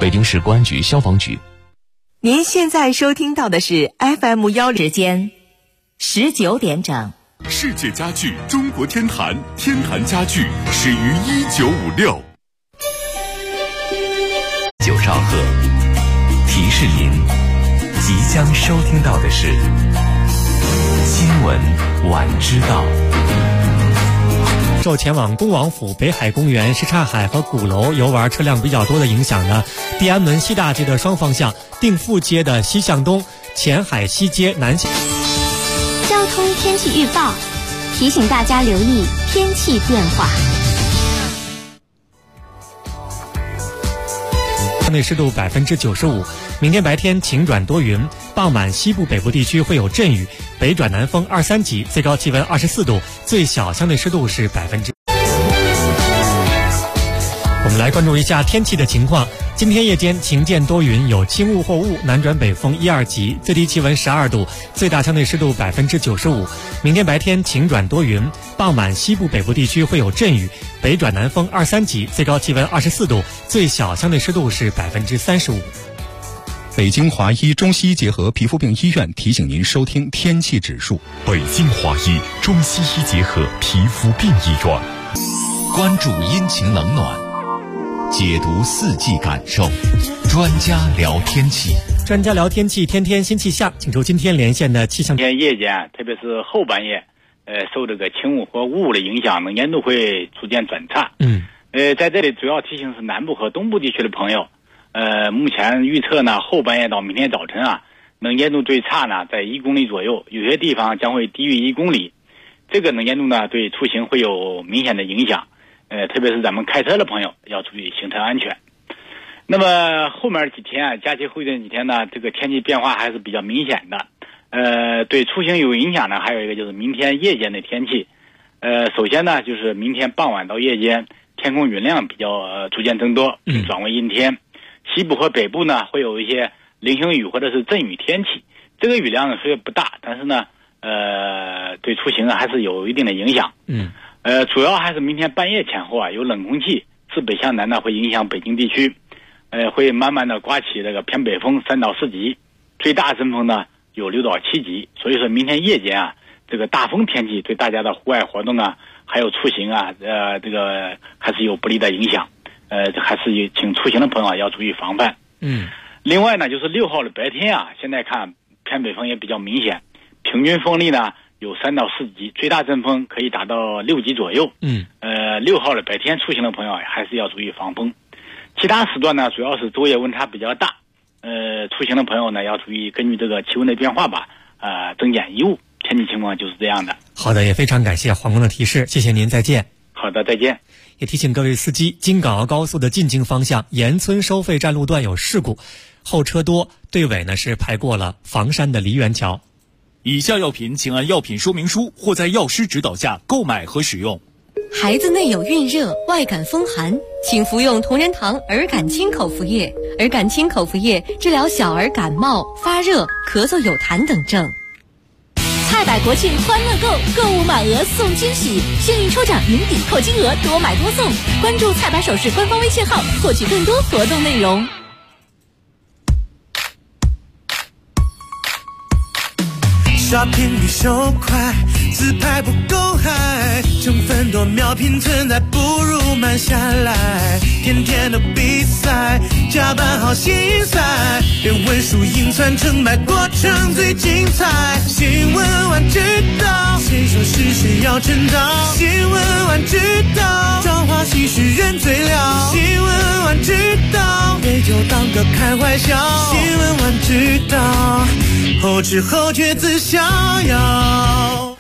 北京市公安局消防局。 您现在收听到的是 FM10时间19点整。 世界家具中国天坛，天坛家具始于1956。 9兆赫提示您，即将收听到的是新闻晚知道。 受前往恭王府、北海公园、什刹海和鼓楼游玩车辆比较多的影响呢，地安门西大街的双方向、定富街的西向东、前海西街南向。 交通天气预报提醒大家留意天气变化。 相对湿度95%，明天白天晴转多云，傍晚西部北部地区会有阵雨，北转南风2、3级，最高气温24度，最小相对湿度是%。我们来关注一下天气的情况。今天夜间晴间多云，有轻雾或雾，南转北风1、2级，最低气温12度，最大相对湿度95%。明天白天晴转多云，傍晚西部北部地区会有阵雨，北转南风2、3级，最高气温24度，最小相对湿度是35%。 北京华医中西医结合皮肤病医院提醒您收听天气指数。 北京华医中西医结合皮肤病医院， 关注阴晴冷暖，解读四季感受，专家聊天气。 专家聊天气，天天新气象，请出今天连线的气象。 今天夜间，特别是后半夜，受这个轻雾和雾的影响，能见度会逐渐转差。在这里主要提醒是南部和东部地区的朋友。目前预测呢，后半夜到明天早晨啊，能见度最差呢在1公里左右，有些地方将会低于1公里。这个能见度呢，对出行会有明显的影响。特别是咱们开车的朋友要注意行车安全。那么后面几天啊，假期后这几天呢，这个天气变化还是比较明显的。对出行有影响呢，还有一个就是明天夜间的天气。首先呢，就是明天傍晚到夜间，天空云量比较逐渐增多，转为阴天。西部和北部呢，会有一些零星雨或者是阵雨天气。这个雨量呢虽然不大，但是呢，对出行还是有一定的影响。主要还是明天半夜前后啊，有冷空气自北向南呢，会影响北京地区，会慢慢的刮起这个偏北风3到4级，最大阵风呢有6到7级。所以说明天夜间啊，这个大风天气对大家的户外活动啊，还有出行啊，这个还是有不利的影响。还是请出行的朋友啊要注意防范。另外呢，就是6号的白天啊，现在看偏北风也比较明显，平均风力呢有3到4级，最大阵风可以达到6级左右。6号的白天出行的朋友还是要注意防风。其他时段呢，主要是昼夜温差比较大，出行的朋友呢要注意根据这个气温的变化吧，增减衣物。天气情况就是这样的。 好的，也非常感谢黄工的提示，谢谢您，再见。 好的，再见。 也提醒各位司机，京港澳高速的进京方向盐村收费站路段有事故，后车多，队尾呢是排过了房山的梨园桥。 以下药品请按药品说明书或在药师指导下购买和使用。 孩子内有孕热、外感风寒，请服用同仁堂儿感清口服液。儿感清口服液治疗小儿感冒、发热、咳嗽有痰等症。 菜百国庆欢乐购，购物满额送惊喜，幸运抽奖赢抵扣金额，多买多送。关注菜百首饰官方微信号，获取更多活动内容。 Shopping 比手快，自拍不够嗨，成分多秒拼存在，不如慢下来。天天的比赛，加班好心塞，连文书硬算成败过程最精彩。新闻晚知道，谁说是谁要趁早？新闻晚知道，朝花夕拾人最了。新闻晚知道，别就当个开怀笑。新闻晚知道，后知后觉自逍遥。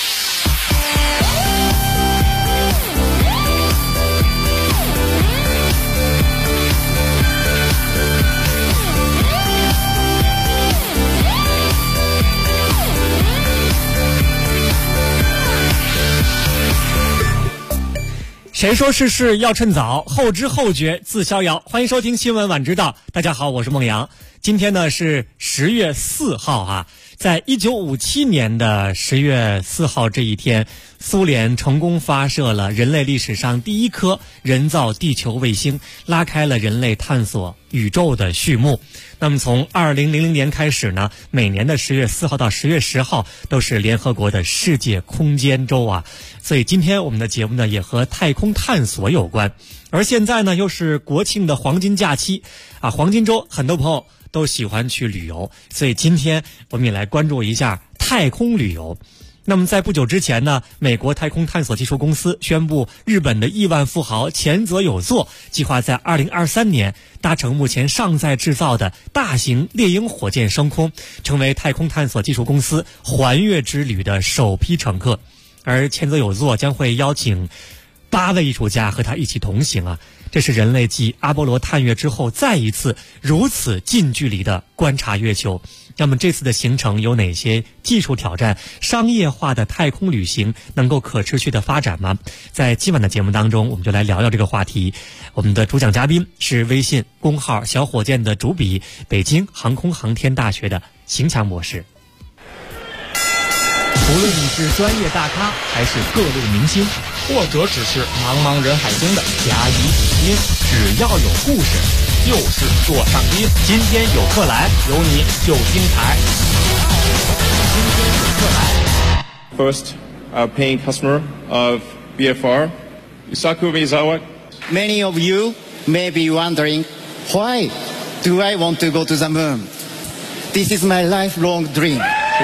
谁说事事要趁早，后知后觉自逍遥。欢迎收听新闻晚知道，大家好，我是孟阳。今天呢是10月4号啊， 在1957年的10月4号这一天，苏联成功发射了人类历史上第一颗人造地球卫星，拉开了人类探索宇宙的序幕。那么从2000年开始呢，每年的10月4号到10月10号都是联合国的世界空间周啊。所以今天我们的节目呢也和太空探索有关。而现在呢又是国庆的黄金假期啊，黄金周很多朋友都喜欢去旅游，所以今天我们也来关注一下太空旅游。那么在不久之前呢，美国太空探索技术公司宣布，日本的亿万富豪前泽友作计划在2023年搭乘目前尚在制造的大型猎鹰火箭升空，成为太空探索技术公司环月之旅的首批乘客。而前泽友作将会邀请8位艺术家和他一起同行啊，这是人类继阿波罗探月之后再一次如此近距离的观察月球。那么这次的行程有哪些技术挑战？商业化的太空旅行能够可持续的发展吗？在今晚的节目当中，我们就来聊聊这个话题。我们的主讲嘉宾是微信公号小火箭的主笔，北京航空航天大学的邢强博士。 无论你是专业大咖还是各路明星，或者只是茫茫人海中的甲乙丙丁，只要有故事就是座上宾。今天有客来，有你就精彩。今天有客来。 First, a paying customer of BFR, Yusaku Miyazawa. Many of you may be wondering, why do I want to go to the moon? This is my lifelong dream.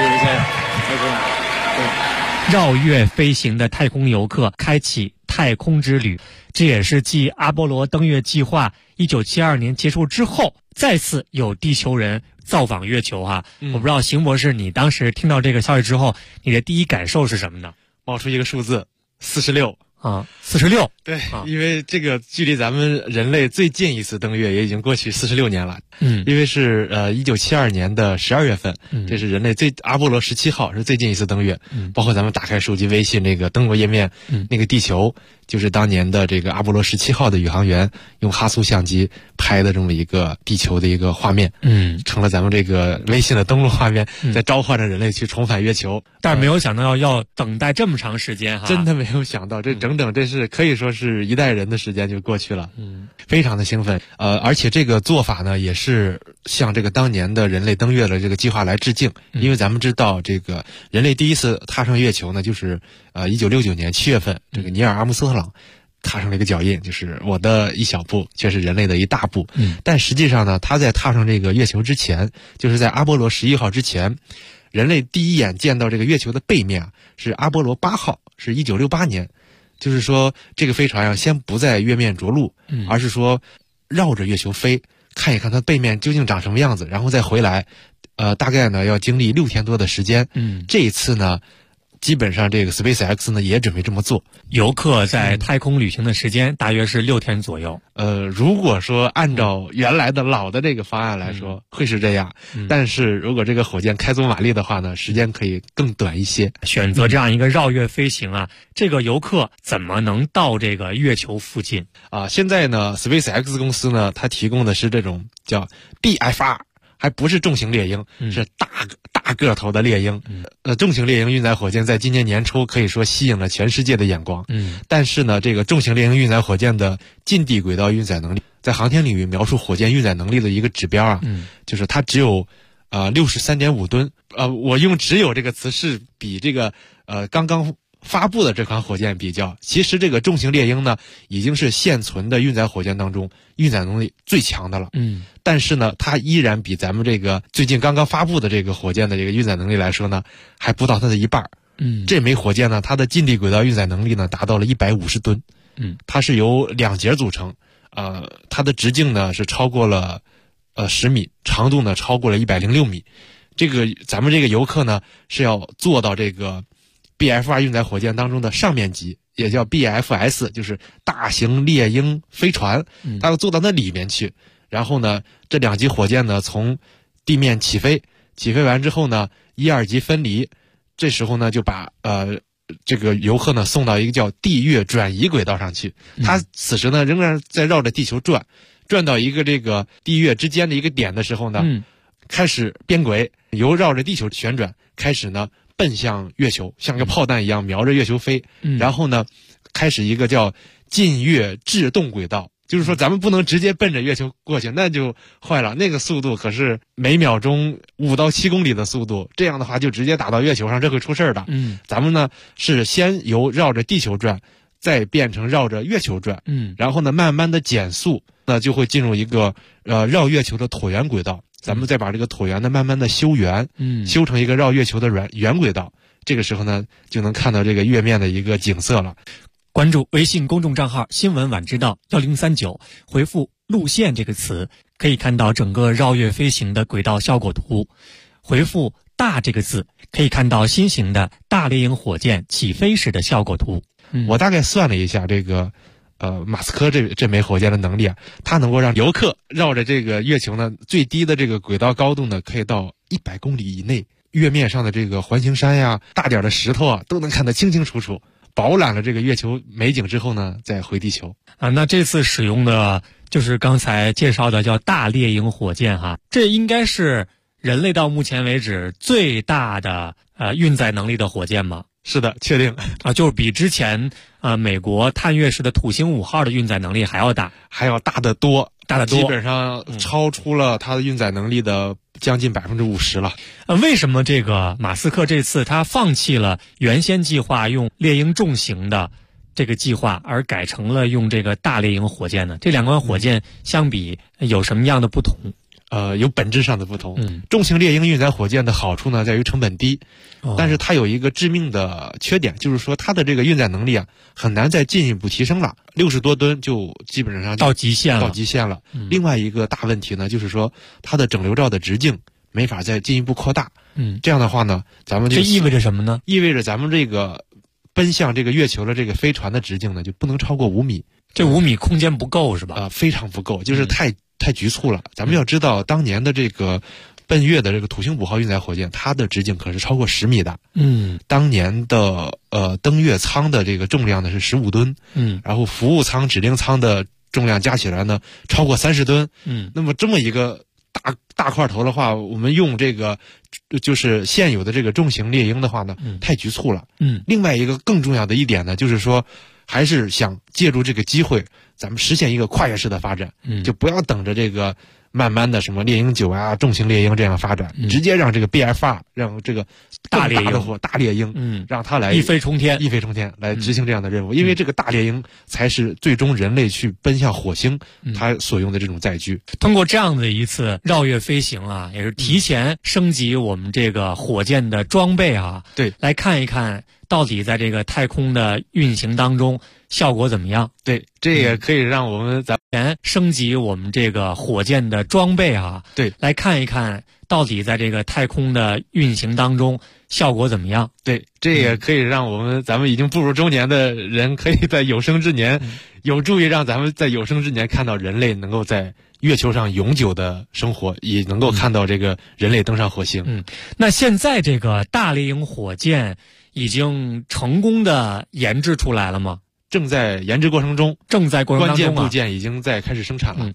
绕月飞行的太空游客开启太空之旅，这也是继阿波罗登月计划1972年结束之后，再次有地球人造访月球哈。我不知道邢博士，你当时听到这个消息之后，你的第一感受是什么呢？ 冒出一个数字46 啊，46。 对，因为这个距离咱们人类最近一次登月也已经过去46年了。因为是1972年的12月份，这是人类阿波罗17号是最近一次登月。包括咱们打开手机微信那个登录页面，那个地球就是当年的这个阿波罗17号的宇航员用哈苏相机拍的这么一个地球的一个画面，成了咱们这个微信的登录画面，在召唤着人类去重返月球。 但是没有想到要等待这么长时间哈， 真的没有想到，这是可以说是一代人的时间就过去了，非常的兴奋。而且这个做法呢，也是向这个当年的人类登月的这个计划来致敬。因为咱们知道，这个人类第一次踏上月球呢，就是1969年7月份，这个尼尔·阿姆斯特朗踏上了一个脚印，就是我的一小步却是人类的一大步。但实际上呢，他在踏上这个月球之前，就是在阿波罗11号之前，人类第一眼见到这个月球的背面是阿波罗8号，是1968年。就是说这个飞船先不在月面着陆，而是说绕着月球飞，看一看它背面究竟长什么样子，然后再回来。大概呢要经历6天多的时间。这一次呢，基本上这个 SpaceX 呢也准备这么做。 游客在太空旅行的时间大约是6天左右。 如果说按照原来的老的这个方案来说，会是这样。但是如果这个火箭开足马力的话呢，时间可以更短一些。 选择这样一个绕月飞行啊，这个游客怎么能到这个月球附近啊？现在呢 ，SpaceX 公司呢，它提供的是这种叫 BFR。还不是重型猎鹰，是大个头的猎鹰。重型猎鹰运载火箭在今年年初可以说吸引了全世界的眼光。但是呢，这个重型猎鹰运载火箭的近地轨道运载能力，在航天领域描述火箭运载能力的一个指标啊，就是它只有63.5吨。我用只有这个词是比这个刚刚发布的这款火箭比较，其实这个重型猎鹰呢，已经是现存的运载火箭当中运载能力最强的了。但是呢，它依然比咱们这个最近刚刚发布的这个火箭的这个运载能力来说呢，还不到它的一半。这枚火箭呢，它的近地轨道运载能力呢，达到了150吨。它是由2节组成，它的直径呢是超过了10米，长度呢超过了106米。这个咱们这个游客呢是要坐到这个BFR 运载火箭当中的上面级，也叫 BFS， 就是大型猎鹰飞船，它要坐到那里面去。然后呢，这2级火箭呢从地面起飞完之后呢，1、2级分离，这时候呢就把这个游客呢送到一个叫地月转移轨道上去。它此时呢仍然在绕着地球转到一个这个地月之间的一个点的时候呢， 开始变轨，由绕着地球旋转，开始呢奔向月球，像个炮弹一样瞄着月球飞。然后呢，开始一个叫近月制动轨道，就是说咱们不能直接奔着月球过去，那就坏了。那个速度可是每秒钟5到7公里的速度，这样的话就直接打到月球上，这会出事儿的。咱们呢是先由绕着地球转，再变成绕着月球转。然后呢慢慢的减速，那就会进入一个绕月球的椭圆轨道。咱们再把这个椭圆呢慢慢的修圆，修成一个绕月球的圆轨道。这个时候呢就能看到这个月面的一个景色了。 关注微信公众账号新闻晚知道1039，回复路线这个词，可以看到整个绕月飞行的轨道效果图。回复大这个字，可以看到新型的大猎鹰火箭起飞时的效果图。 我大概算了一下这个马斯克这枚火箭的能力啊，它能够让游客绕着这个月球呢，最低的这个轨道高度呢可以到100公里以内，月面上的这个环形山呀、大点的石头啊都能看得清清楚楚。饱览了这个月球美景之后呢，再回地球那这次使用的就是刚才介绍的叫大猎鹰火箭哈，这应该是人类到目前为止最大的运载能力的火箭吗？ 是的，确定就是比之前美国探月时的土星5号的运载能力还要大， 还要大得多，基本上超出了它的运载能力的将近50%了。 为什么这个马斯克这次他放弃了原先计划用猎鹰重型的这个计划，而改成了用这个大猎鹰火箭呢？这两款火箭相比有什么样的不同？ 有本质上的不同。重型猎鹰运载火箭的好处呢在于成本低，但是它有一个致命的缺点，就是说它的这个运载能力啊很难再进一步提升了，60多吨就基本上到极限了。另外一个大问题呢，就是说它的整流罩的直径没法再进一步扩大。这样的话呢，咱们就这意味着什么呢？ 意味着咱们这个奔向这个月球的这个飞船的直径呢就不能超过5米。 这5米空间不够是吧？ 非常不够，就是太局促了。咱们要知道，当年的这个奔月的这个土星5号运载火箭，它的直径可是超过10米的。当年的登月舱的这个重量呢是15吨。然后服务舱、指令舱的重量加起来呢超过30吨。那么这么一个大块头的话，我们用这个就是现有的这个重型猎鹰的话呢，太局促了。另外一个更重要的一点呢，就是说还是想借助这个机会，咱们实现一个跨越式的发展。就不要等着这个慢慢的什么猎鹰9啊、重型猎鹰这样发展，直接让这个 BFR 让这个大猎鹰，让它来一飞冲天来执行这样的任务。因为这个大猎鹰才是最终人类去奔向火星它所用的这种载具。 通过这样的一次绕月飞行啊，也是提前升级我们这个火箭的装备啊， 对， 来看一看到底在这个太空的运行当中效果怎么样？ 对，这也可以让我们升级我们这个火箭的装备啊， 对， 来看一看到底在这个太空的运行当中效果怎么样？ 对，这也可以让咱们已经步入中年的人，可以在有生之年，有助于让咱们在有生之年看到人类能够在月球上永久的生活，也能够看到这个人类登上火星。 那现在这个大猎鹰火箭已经成功的研制出来了吗？ 正在研制过程中，关键部件已经在开始生产了。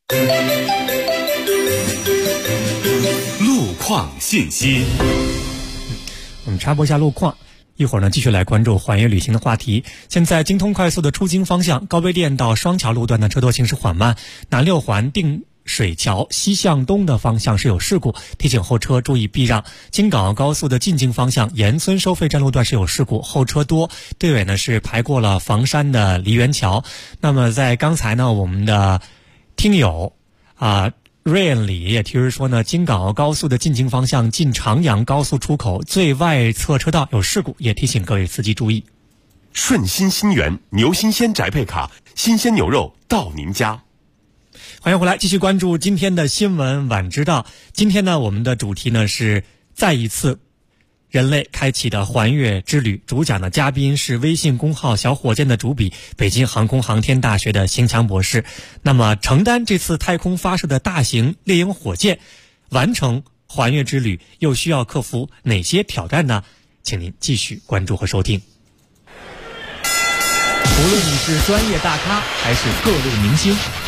路况信息， 我们插播一下路况。一会儿呢，继续来关注环越旅行的话题。现在京通快速的出京方向，高碑店到双桥路段的车多行驶缓慢，南六环定水桥西向东的方向是有事故，提醒后车注意避让。京港澳高速的进京方向，岩村收费站路段是有事故，后车多，队尾呢是排过了房山的梨园桥。那么在刚才呢，我们的听友Rain 里也提示说呢，京港澳高速的进京方向进长阳高速出口最外侧车道有事故，也提醒各位司机注意。 顺心新源牛新鲜宅配卡，新鲜牛肉到您家。 欢迎回来，继续关注今天的新闻晚知道。今天呢，我们的主题呢是再一次人类开启的环越之旅，主讲的嘉宾是微信公号小火箭的主笔，北京航空航天大学的邢强博士。那么承担这次太空发射的大型猎鹰火箭完成环越之旅，又需要克服哪些挑战呢？请您继续关注和收听。 无论你是专业大咖还是各路明星，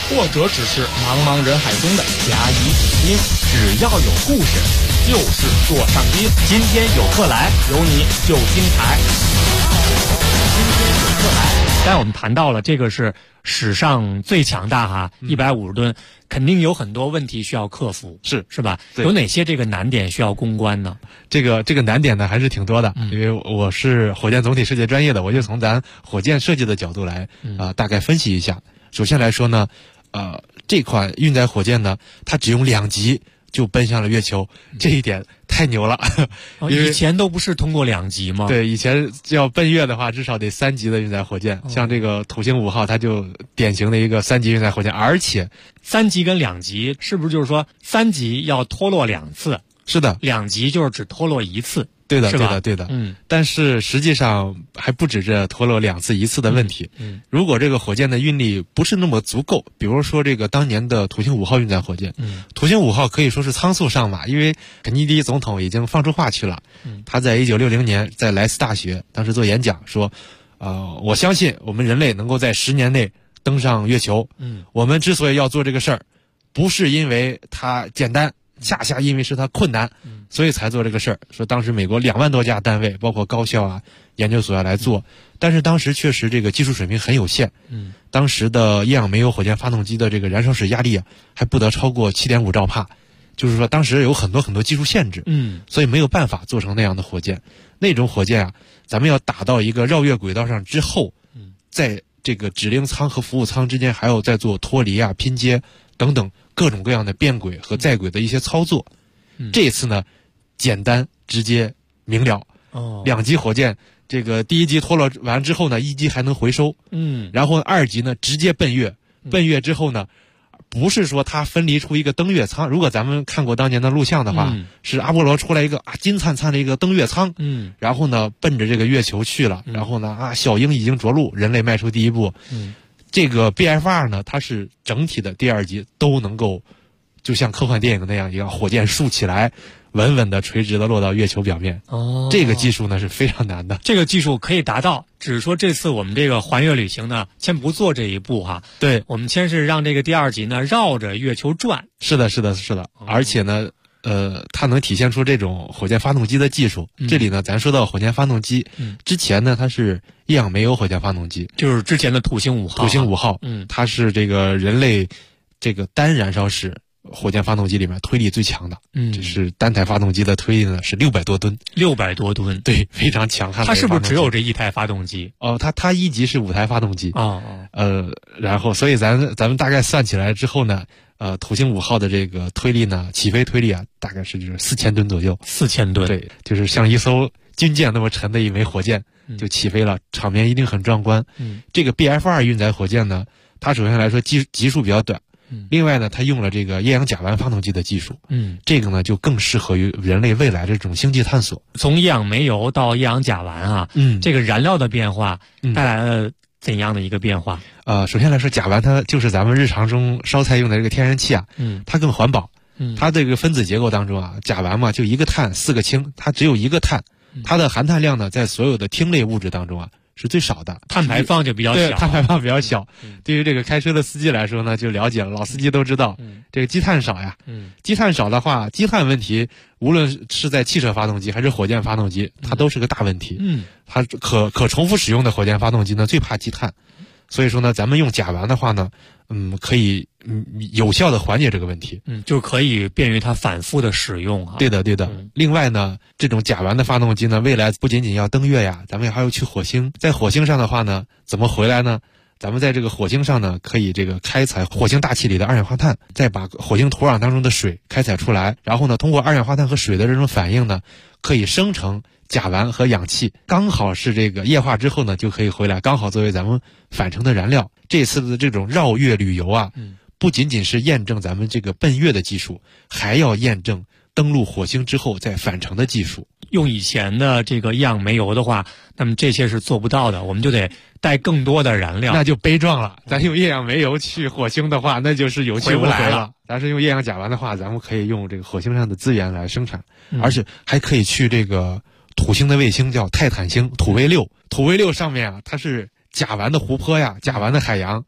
或者只是茫茫人海中的甲乙丙丁，只要有故事，就是座上宾。今天有客来，有你就精彩。今天有客来。 刚才我们谈到了这个是史上最强大哈，150吨，肯定有很多问题需要克服，是吧？有哪些这个难点需要攻关呢？ 这个难点呢还是挺多的，因为我是火箭总体设计专业的，我就从咱火箭设计的角度来大概分析一下。首先来说呢，这款运载火箭呢，它只用2级就奔向了月球，这一点太牛了。 以前都不是通过2级吗？ 对，以前要奔月的话，至少得3级的运载火箭。像这个土星5号，它就典型的一个3级运载火箭，而且 3级跟2级是不是就是说3级要脱落2次？ 是的 ，2级就是只脱落1次。 对的，对的。但是实际上还不止这脱落2次1次的问题。如果这个火箭的运力不是那么足够，比如说这个当年的土星5号运载火箭，土星5号可以说是仓促上马，因为肯尼迪总统已经放出话去了。他在1960年在莱斯大学当时做演讲说，我相信我们人类能够在10年内登上月球。我们之所以要做这个事儿，不是因为它简单，恰恰因为是它困难，所以才做这个事儿。说当时美国2万多家单位，包括高校啊、研究所要来做，但是当时确实这个技术水平很有限。当时的液氧煤油火箭发动机的这个燃烧室压力啊，还不得超过7.5兆帕，就是说当时有很多技术限制。所以没有办法做成那样的火箭。那种火箭啊，咱们要打到一个绕月轨道上之后，在这个指令舱和服务舱之间还要再做脱离啊、拼接等等各种各样的变轨和在轨的一些操作。这次呢，简单直接明了。2级火箭这个第1级脱落完之后呢，1级还能回收。然后2级呢直接奔月。奔月之后呢，不是说它分离出一个登月舱。如果咱们看过当年的录像的话，是阿波罗出来一个金灿灿的一个登月舱。然后呢奔着这个月球去了。然后呢小鹰已经着陆，人类迈出第一步。这个 BFR 呢，它是整体的第2级都能够就像科幻电影那样一样，火箭竖起来，稳稳的垂直的落到月球表面。这个技术呢是非常难的。 这个技术可以达到，只是说这次我们这个环月旅行呢，先不做这一步哈。 对， 我们先是让这个第2级呢绕着月球转。 是的。而且呢，它能体现出这种火箭发动机的技术。这里呢，咱说到火箭发动机，之前呢，它是液氧煤油火箭发动机， 就是之前的土星5号。 土星5号，它是这个人类这个单燃烧室火箭发动机里面推力最强的。这是单台发动机的推力呢是600多吨。 600多吨， 对，非常强悍。 它是不是只有这1台发动机？ 它1级是5台发动机。然后所以咱们大概算起来之后呢，土星5号的这个推力呢，起飞推力啊，大概是就是4000吨左右。 4000吨， 对，就是像一艘军舰那么沉的一枚火箭就起飞了，场面一定很壮观。这个 BFR 运载火箭呢，它首先来说级数比较短。另外呢，它用了这个液氧甲烷发动机的技术。这个呢就更适合于人类未来这种星际探索。 从液氧煤油到液氧甲烷啊，这个燃料的变化带来了怎样的一个变化？ 首先来说，甲烷它就是咱们日常中烧菜用的这个天然气啊，它更环保。它这个分子结构当中啊，甲烷嘛就1个碳4个氢，它只有1个碳，它的含碳量呢在所有的烃类物质当中啊是最少的， 碳排放就比较小。 对，碳排放比较小。对于这个开车的司机来说呢，就了解了，老司机都知道，这个积碳少呀。积碳少的话，积碳问题无论是在汽车发动机还是火箭发动机，它都是个大问题。它可重复使用的火箭发动机呢最怕积碳，所以说呢，咱们用甲烷的话呢，可以有效的缓解这个问题。 就可以便于它反复的使用啊。 对的。另外呢，这种甲烷的发动机呢，未来不仅仅要登月呀，咱们还要去火星。在火星上的话呢，怎么回来呢？咱们在这个火星上呢，可以这个开采火星大气里的二氧化碳，再把火星土壤当中的水开采出来，然后呢，通过二氧化碳和水的这种反应呢，可以生成甲烷和氧气，刚好是这个液化之后呢，就可以回来，刚好作为咱们返程的燃料。这次的这种绕月旅游啊，不仅仅是验证咱们这个奔月的技术，还要验证登陆火星之后再返程的技术。 用以前的这个液氧煤油的话，那么这些是做不到的，我们就得带更多的燃料， 那就悲壮了。咱用液氧煤油去火星的话，那就是有去无回了。咱是用液氧甲烷的话，咱们可以用这个火星上的资源来生产，而且还可以去这个土星的卫星叫泰坦星土卫6。土卫6上面啊，它是甲烷的湖泊呀，甲烷的海洋。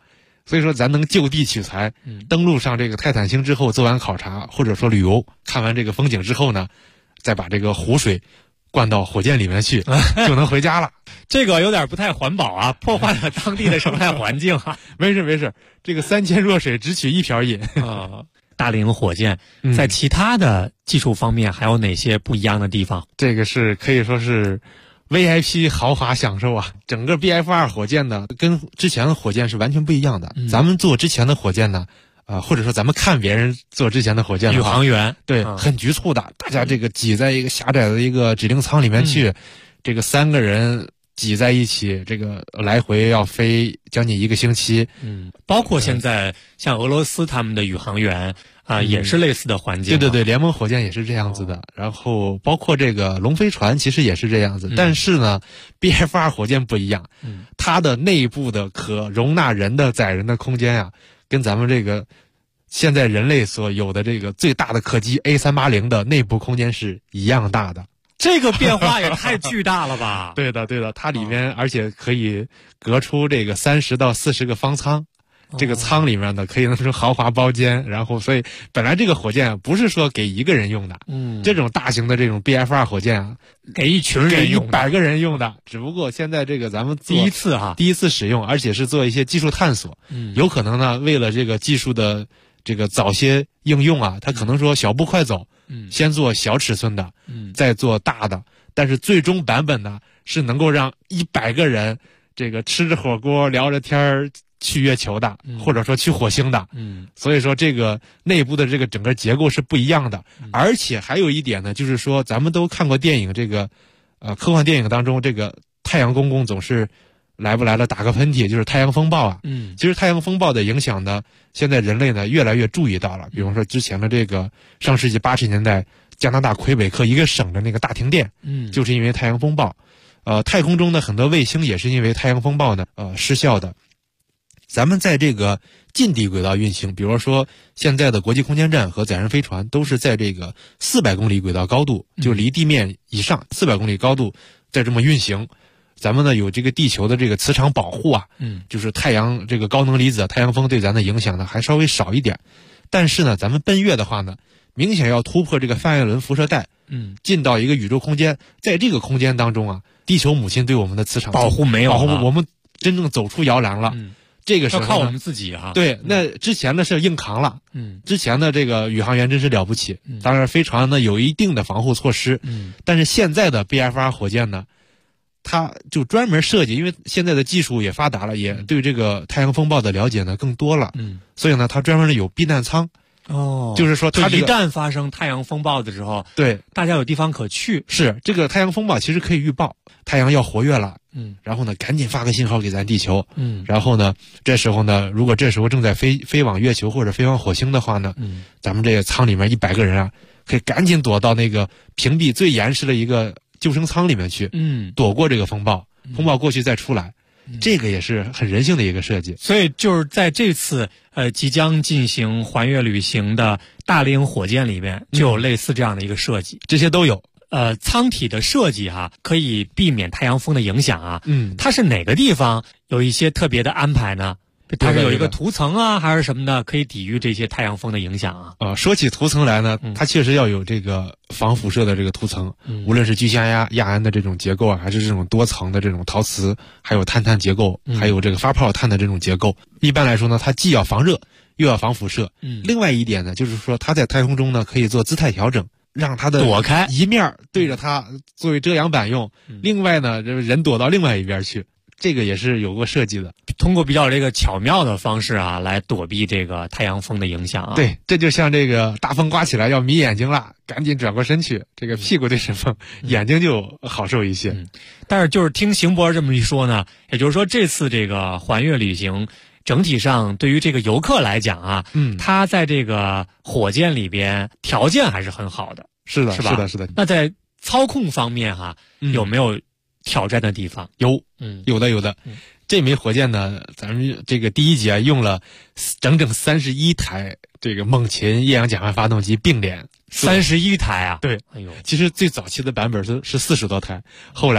所以说咱能就地取材，登陆上这个泰坦星之后，做完考察或者说旅游，看完这个风景之后呢，再把这个湖水灌到火箭里面去，就能回家了。 这个有点不太环保啊，破坏了当地的生态环境啊。 没事，这个3000弱水只取一瓢饮啊。大凌火箭在其他的技术方面还有哪些不一样的地方？ 这个是可以说是 VIP 豪华享受啊！整个 BF2 火箭呢，跟之前的火箭是完全不一样的。咱们做之前的火箭呢，或者说咱们看别人做之前的火箭的话， 宇航员对，很局促的，大家这个挤在一个狭窄的一个指令舱里面去，这个3个人挤在一起，这个来回要飞将近1个星期。 包括现在像俄罗斯他们的宇航员也是类似的环境。 对，联盟火箭也是这样子的。然后包括这个龙飞船其实也是这样子。但是呢 ，BF2 火箭不一样，它的内部的可容纳人的载人的空间啊，跟咱们这个现在人类所有的这个最大的客机 A380的内部空间是一样大的。 这个变化也太巨大了吧？ 对的，它里面而且可以隔出这个30到40个方舱。这个舱里面呢可以弄出豪华包间，然后所以本来这个火箭不是说给1个人用的，这种大型的这种 BF2 火箭啊， 给一群人用的， 给100个人用的。只不过现在这个咱们第一次使用，而且是做一些技术探索，有可能呢为了这个技术的这个早些应用啊，它可能说小步快走，先做小尺寸的，再做大的，但是最终版本呢是能够让100个人这个吃着火锅聊着天儿去月球的，或者说去火星的，所以说这个内部的这个整个结构是不一样的。而且还有一点呢，就是说咱们都看过电影，这个科幻电影当中，这个太阳公公总是来不来了打个喷嚏，就是太阳风暴啊。其实太阳风暴的影响呢，现在人类呢越来越注意到了。比方说之前的这个上世纪80年代加拿大魁北克一个省的那个大停电，就是因为太阳风暴。太空中的很多卫星也是因为太阳风暴呢失效的。咱们在这个近地轨道运行，比如说现在的国际空间站和载人飞船都是在这个400公里轨道高度，就离地面以上400公里高度在这么运行。咱们呢有这个地球的这个磁场保护啊，就是太阳这个高能离子太阳风对咱的影响呢还稍微少一点。但是呢咱们奔月的话呢，明显要突破这个范艾伦辐射带，进到一个宇宙空间。在这个空间当中啊，地球母亲对我们的磁场保护没有了， 我们真正走出摇篮了。这个时候要靠我们自己啊。 对，那之前呢是硬扛了。之前的这个宇航员真是了不起。当然飞船呢有一定的防护措施。但是现在的 BF2 火箭呢，它就专门设计，因为现在的技术也发达了，也对这个太阳风暴的了解呢更多了。所以呢它专门有避难舱。就是说它一旦发生太阳风暴的时候， 对， 大家有地方可去。 是这个太阳风暴其实可以预报太阳要活跃了，然后呢赶紧发个信号给咱地球，然后呢这时候呢，如果这时候正在飞往月球或者飞往火星的话呢，咱们这个舱里面100个人啊，可以赶紧躲到那个屏蔽最严实的一个救生舱里面去，躲过这个风暴，风暴过去再出来。这个也是很人性的一个设计。 所以就是在这次即将进行环月旅行的大凌火箭里面就有类似这样的一个设计， 这些都有。 舱体的设计可以避免太阳风的影响啊。它是哪个地方有一些特别的安排呢？它是有一个涂层啊，还是什么的，可以抵御这些太阳风的影响啊？ 说起涂层来呢，它确实要有这个防辐射的这个涂层，无论是聚酰亚胺的这种结构啊，还是这种多层的这种陶瓷，还有碳结构，还有这个发泡碳的这种结构。一般来说呢，它既要防热，又要防辐射。另外一点呢，就是说它在太空中呢可以做姿态调整，让它的躲开一面对着它作为遮阳板用，另外呢人躲到另外一边去。这个也是有过设计的， 通过比较这个巧妙的方式来躲避这个太阳风的影响啊。 对，这就像这个大风刮起来要眯眼睛了，赶紧转过身去，这个屁股对着风，眼睛就好受一些。 但是就是听邢博这么一说呢，也就是说这次这个环月旅行整体上对于这个游客来讲他在这个火箭里边条件还是很好的。 是的， 是吧？ 是的。 那在操控方面有没有挑战的地方？ 有的。这枚火箭呢，咱们这个第一节用了整整31台这个猛禽液氧甲烷发动机并联。 31台啊？ 对。其实最早期的版本是40多台，后来呢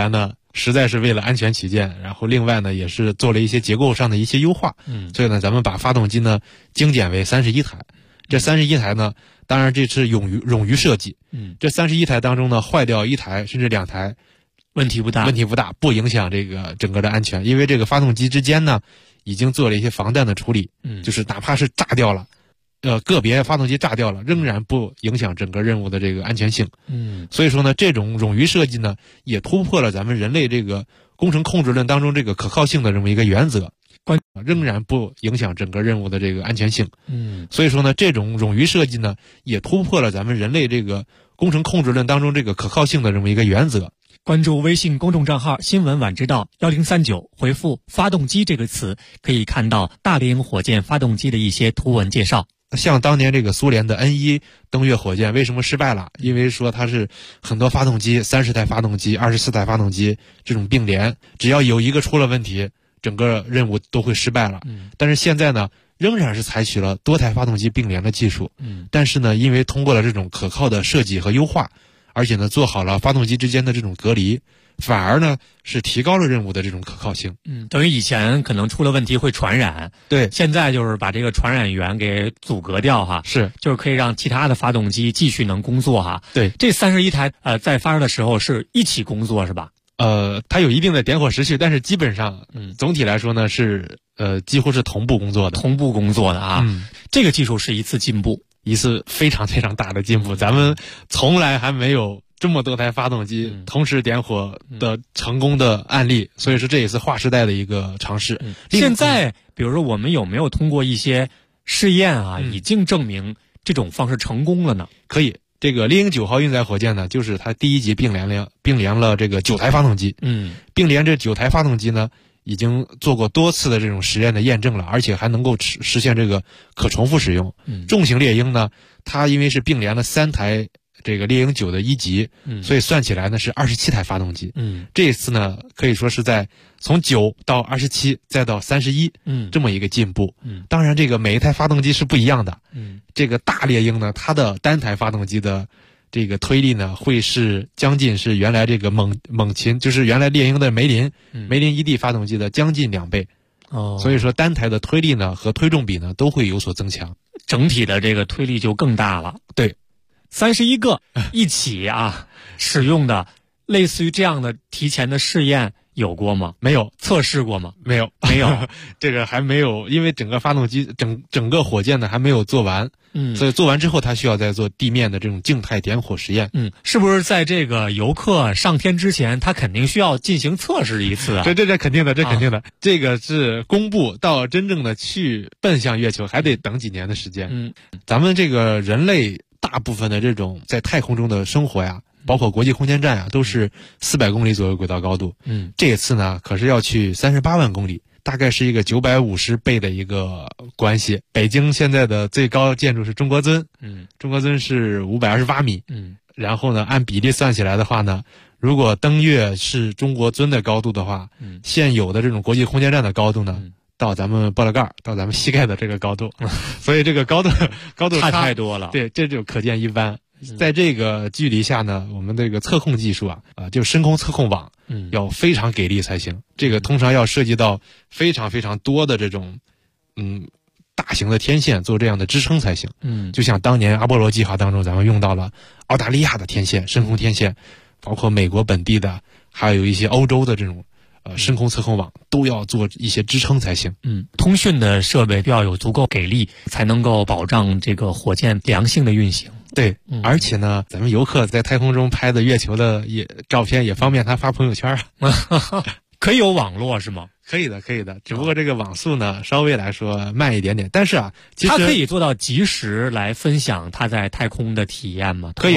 实在是为了安全起见，然后另外呢也是做了一些结构上的一些优化。所以呢咱们把发动机呢精简为31台。这31台呢，当然这是冗余设计。这31台当中呢，坏掉1台甚至2台， 问题不大， 不影响这个整个的安全，因为这个发动机之间呢，已经做了一些防弹的处理。就是哪怕是炸掉了，个别发动机炸掉了，仍然不影响整个任务的这个安全性。所以说呢，这种冗余设计呢，也突破了咱们人类这个工程控制论当中这个可靠性的这么一个原则。仍然不影响整个任务的这个安全性。所以说呢，这种冗余设计呢，也突破了咱们人类这个工程控制论当中这个可靠性的这么一个原则。 关注微信公众账号新闻晚知道1039，回复发动机这个词，可以看到大猎鹰火箭发动机的一些图文介绍。 像当年这个苏联的 N1 登月火箭为什么失败了？因为说它是很多发动机，30台发动机、24台发动机这种并联，只要有一个出了问题，整个任务都会失败了。但是现在呢，仍然是采取了多台发动机并联的技术。但是呢，因为通过了这种可靠的设计和优化，而且呢做好了发动机之间的这种隔离，反而呢是提高了任务的这种可靠性。 等于以前可能出了问题会传染， 对， 现在就是把这个传染源给阻隔掉哈，就是可以让其他的发动机继续能工作哈。 对， 这31台在发射的时候是一起工作是吧？ 它有一定的点火时序，但是基本上，总体来说呢是几乎是同步工作的啊。这个技术是一次进步， 一次非常非常大的进步。咱们从来还没有这么多台发动机同时点火的成功的案例，所以说这也是划时代的一个尝试。 现在，比如说我们有没有通过一些试验啊，已经证明这种方式成功了呢？ 可以。这个猎鹰9号运载火箭呢，就是它第一级并联了这个9台发动机。并联这9台发动机呢，已经做过多次的这种实验的验证了，而且还能够实现这个可重复使用。重型猎鹰呢，它因为是并联了3台这个猎鹰9的1级，所以算起来呢是27台发动机。这一次呢可以说是在从9到27再到31，这么一个进步。当然这个每一台发动机是不一样的。这个大猎鹰呢，它的单台发动机的这个推力呢，会是将近是原来这个猛禽，就是原来猎鹰的梅林 1D 发动机的将近2倍。所以说单台的推力呢和推重比呢都会有所增强， 整体的这个推力就更大了。 对 ，31个一起啊使用的，类似于这样的提前的试验有过吗？ 没有。 测试过吗？ 没有这个还没有，因为整个发动机整个火箭呢还没有做完。所以做完之后它需要再做地面的这种静态点火实验。 是不是在这个游客上天之前，他肯定需要进行测试一次啊？ 这肯定的，这个是公布到真正的去奔向月球还得等几年的时间。咱们这个人类大部分的这种在太空中的生活呀，包括国际空间站呀，都是400公里左右轨道高度。这一次呢可是要去38万公里，大概是一个950倍的一个关系。北京现在的最高建筑是中国尊，中国尊是528米。然后呢按比例算起来的话呢，如果登月是中国尊的高度的话，现有的这种国际空间站的高度呢，到咱们波罗盖，到咱们膝盖的这个高度。所以这个高度差太多了。 对，这就可见一斑。在这个距离下呢，我们这个测控技术就深空测控网要非常给力才行。这个通常要涉及到非常非常多的这种大型的天线做这样的支撑才行。就像当年阿波罗计划当中咱们用到了澳大利亚的天线，深空天线，包括美国本地的，还有一些欧洲的这种深空测控网，都要做一些支撑才行。 通讯的设备要有足够给力，才能够保障这个火箭良性的运行。 对，而且呢，咱们游客在太空中拍的月球的照片也方便他发朋友圈。 可以有网络是吗？ 可以的，只不过这个网速呢稍微来说慢一点点，但是其实它可以做到及时来分享他在太空的体验吗？ 可以。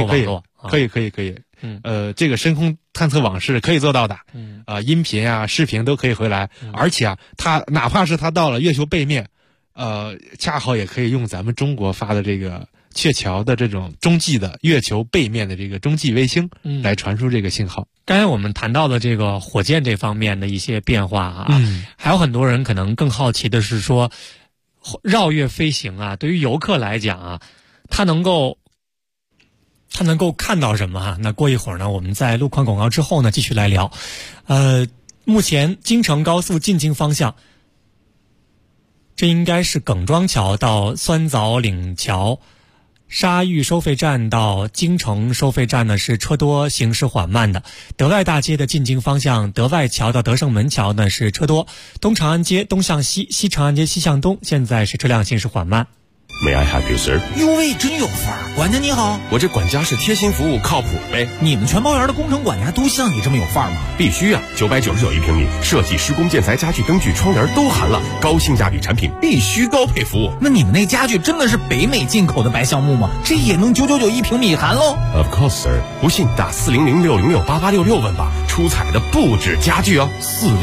这个深空探测网是可以做到的。音频啊视频都可以回来。而且它哪怕是它到了月球背面，恰好也可以用咱们中国发的这个鹊桥的这种中继的月球背面的这个中继卫星来传输这个信号。 刚才我们谈到的这个火箭这方面的一些变化还有很多人可能更好奇的是说，绕月飞行对于游客来讲它能够他能够看到什么哈？那过一会儿呢，我们在路况广告之后呢，继续来聊。目前京承高速进京方向，这应该是耿庄桥到酸枣岭桥。沙峪收费站到京承收费站呢是车多，行驶缓慢的。德外大街的进京方向，德外桥到德胜门桥呢是车多。东长安街东向西，西长安街西向东，现在是车辆行驶缓慢。 May I help you, sir？ 哟喂，真有范儿！管家你好， 我这管家是贴心服务，靠谱呗。 你们全包园的工程管家都像你这么有范儿吗？ 必须啊！999一平米，设计、施工、建材、家具、灯具、窗帘都含了，高性价比产品，必须高配服务。 那你们那家具真的是北美进口的白橡木吗？这也能999一平米含喽 ？Of course, sir。不信打400-606-8866问吧，出彩的不止家具哦。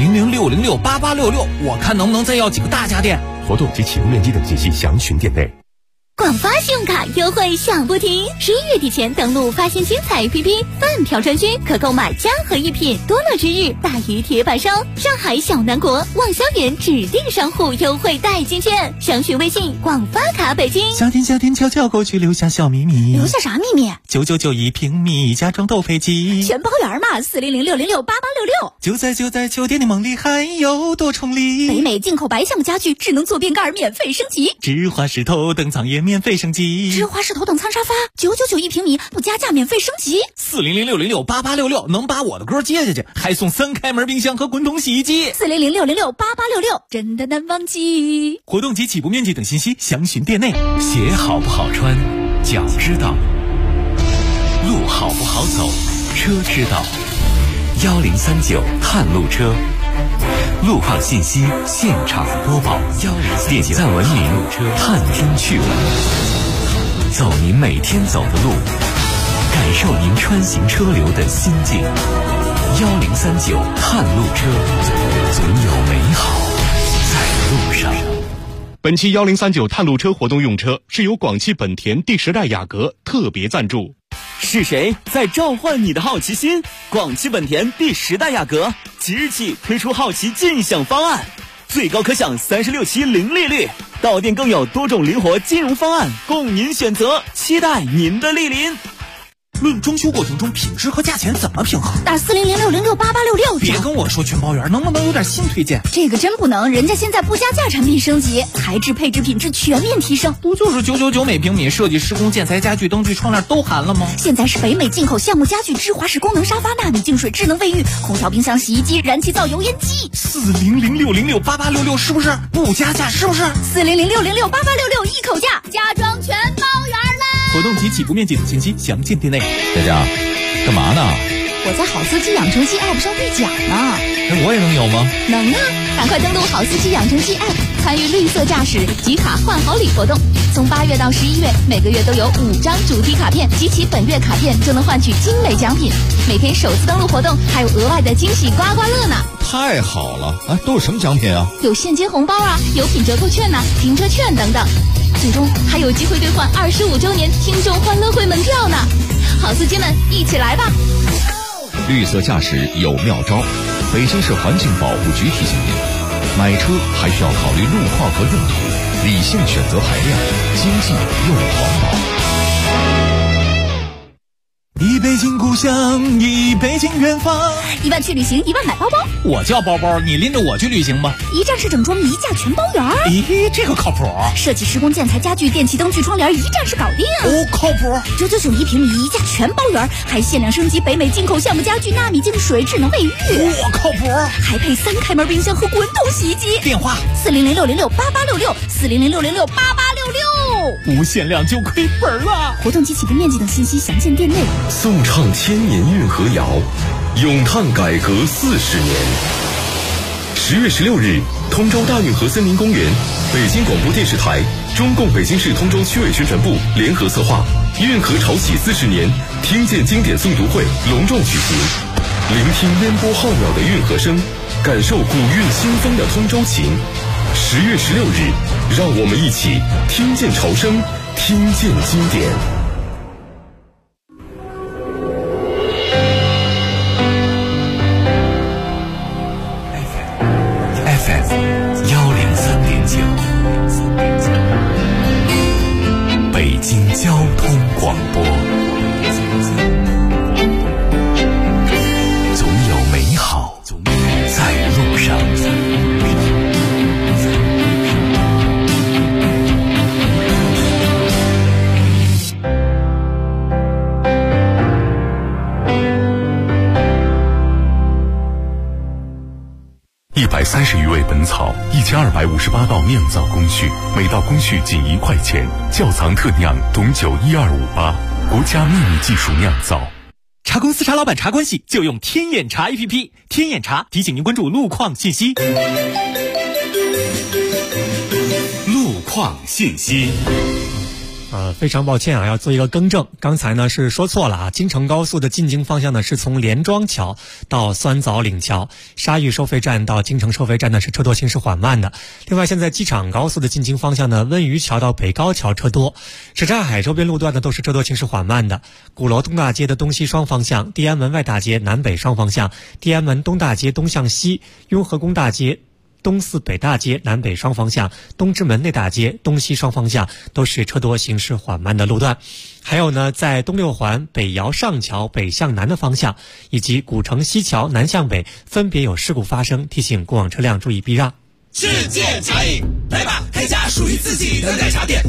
400-606-8866，我看能不能再要几个大家电。 活动及启用面积等信息详询店内。 广发信用卡优惠响不停，11月底前登录发现精彩 APP 饭票专区，可购买家和一品，多乐之日大于铁板烧，上海小南国望萧园指定商户优惠代金券，详询微信广发卡北京。 夏天悄悄过去，留下小秘密。 留下啥秘密 ？999一平米，家装都配齐， 全包圆嘛，400-606-8866。 就在酒店的梦里，还有多重礼。 北美进口白橡木家具，智能坐便盖免费升级， 芝华士头等舱也免费升级， 芝华士头等舱沙发999一平米，不加价免费升级。 400-606-8866能把我的歌接下去，还送3开门冰箱和滚筒洗衣机。 400-606-8866真的难忘记。 活动及起步面积等信息详询店内。 鞋好不好穿，脚知道；路好不好走，车知道。1039探路车，路况信息现场播报，点赞文明探听趣闻，走您每天走的路，感受您穿行车流的心境。1039探路车，总有美好在路上。 本期1039探路车活动用车是由广汽本田第10代雅阁特别赞助。 是谁在召唤你的好奇心？广汽本田第10代雅阁即日起推出好奇尽享方案，最高可享36期零利率，到店更有多种灵活金融方案供您选择，期待您的莅临。 论装修过程中品质和价钱怎么平衡？ 打400-606-8866。 别跟我说全包圆，能不能有点新推荐？ 这个真不能，人家现在不加价产品升级，材质配置品质全面提升。 不就是999每平米，设计施工建材家具灯具窗帘都含了吗？ 现在是北美进口橡木家具、芝华士功能沙发、纳米净水智能卫浴、空调冰箱洗衣机、燃气灶油烟机。 400-606-8866是不是不加价？是不是 400-606-8866一口价，家装全包圆了。 活动及起步面积等信息详见店内。 佳佳，干嘛呢？ 我在好司机养成记 App 上兑奖呢。 那我也能有吗？ 能啊！赶快登录好司机养成记 App， 参与绿色驾驶集卡换好礼活动。从8月到11月，每个月都有5张主题卡片，集齐本月卡片就能换取精美奖品。每天首次登录活动还有额外的惊喜刮刮乐呢！ 太好了！啊，都有什么奖品啊？ 有现金红包啊，有品折扣券啊，停车券等等。最终还有机会兑换25周年听众欢乐会门票呢！好司机们，一起来吧！ 绿色驾驶有妙招，北京市环境保护局提醒您：买车还需要考虑路况和用途，理性选择排量，经济又环保。 一北京故乡，一北京远方。 1万去旅行，1万买包包。 我叫包包，你拎着我去旅行吧。 一站式整装，一价全包圆。 咦，这个靠谱。 设计施工建材家具电器灯具窗帘，一站式搞定。 哦，靠谱。 999一平米，一价全包圆，还限量升级北美进口橡木家具、纳米净水智能卫浴。 我靠谱。 还配3开门冰箱和滚筒洗衣机。 电话 400-606-8866 400-606-8866。 无限量就亏本了。 活动及起步面积等信息详见店内。 颂唱千年运河谣，咏叹改革40年。10月16日，通州大运河森林公园，北京广播电视台、中共北京市通州区委宣传部联合策划运河潮起40年听见经典诵读会隆重举行，聆听烟波浩渺的运河声，感受古韵新风的通州情。10月16日，让我们一起听见潮声，听见经典。 北京交通广播。 130余味本草，1258道酿造工序，每道工序仅1块钱。窖藏特酿董酒12588，国家秘密技术酿造。 茶公司茶老板茶关系就用天眼茶 APP， 天眼茶提醒您关注路况信息。 路况信息。 非常抱歉啊，要做一个更正。刚才呢是说错了啊，京承高速的进京方向呢是从连庄桥到酸枣岭桥，沙峪收费站到京承收费站呢是车多行驶缓慢的。另外，现在机场高速的进京方向呢，温榆桥到北高桥车多，什刹海周边路段呢都是车多行驶缓慢的。鼓楼东大街的东西双方向，地安门外大街南北双方向，地安门东大街东向西，雍和宫大街东四北大街南北双方向，东直门内大街东西双方向都是车多行驶缓慢的路段。还有呢，在东六环北窑上桥北向南的方向，以及古城西桥南向北分别有事故发生，提醒过往车辆注意避让。 世界茶饮，来吧，开家属于自己的奶茶店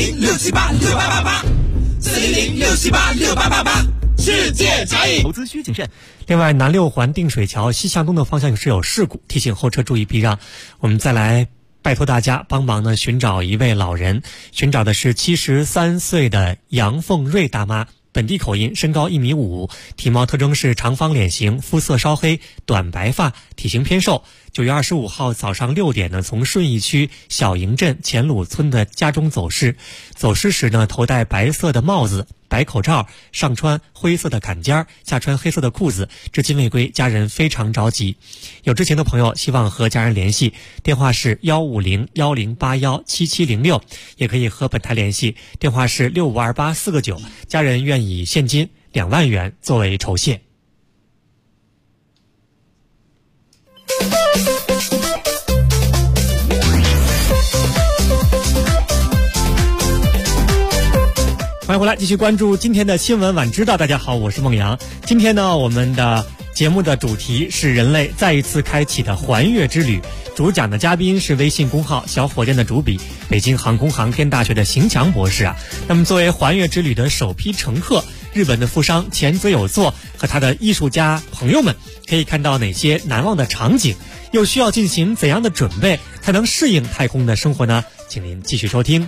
，400-678-6888，400-678-6888，世界茶饮。 投资需谨慎。 另外，南六环定水桥西向东的方向是有事故，提醒后车注意避让。我们再来拜托大家帮忙呢，寻找一位老人，寻找的是73岁的杨凤瑞大妈。本地口音，身高1.5米，体貌特征是长方脸型，肤色稍黑，短白发，体型偏瘦。9月25号早上6点呢，从顺义区小营镇前鲁村的家中走失。走失时呢，头戴白色的帽子、白口罩，上穿灰色的坎肩，下穿黑色的裤子，至今未归，家人非常着急。有知情的朋友希望和家人联系，电话是150-1081-7706，也可以和本台联系，电话是652849，家人愿以现金2万元作为酬谢。欢迎回来，继续关注今天的新闻晚知道。大家好，我是孟阳。今天呢，我们的节目的主题是人类再一次开启的环月之旅。主讲的嘉宾是微信公号小火箭的主笔，北京航空航天大学的邢强博士啊。那么作为环月之旅的首批乘客，日本的富商前泽有作和他的艺术家朋友们可以看到哪些难忘的场景，又需要进行怎样的准备才能适应太空的生活呢？请您继续收听。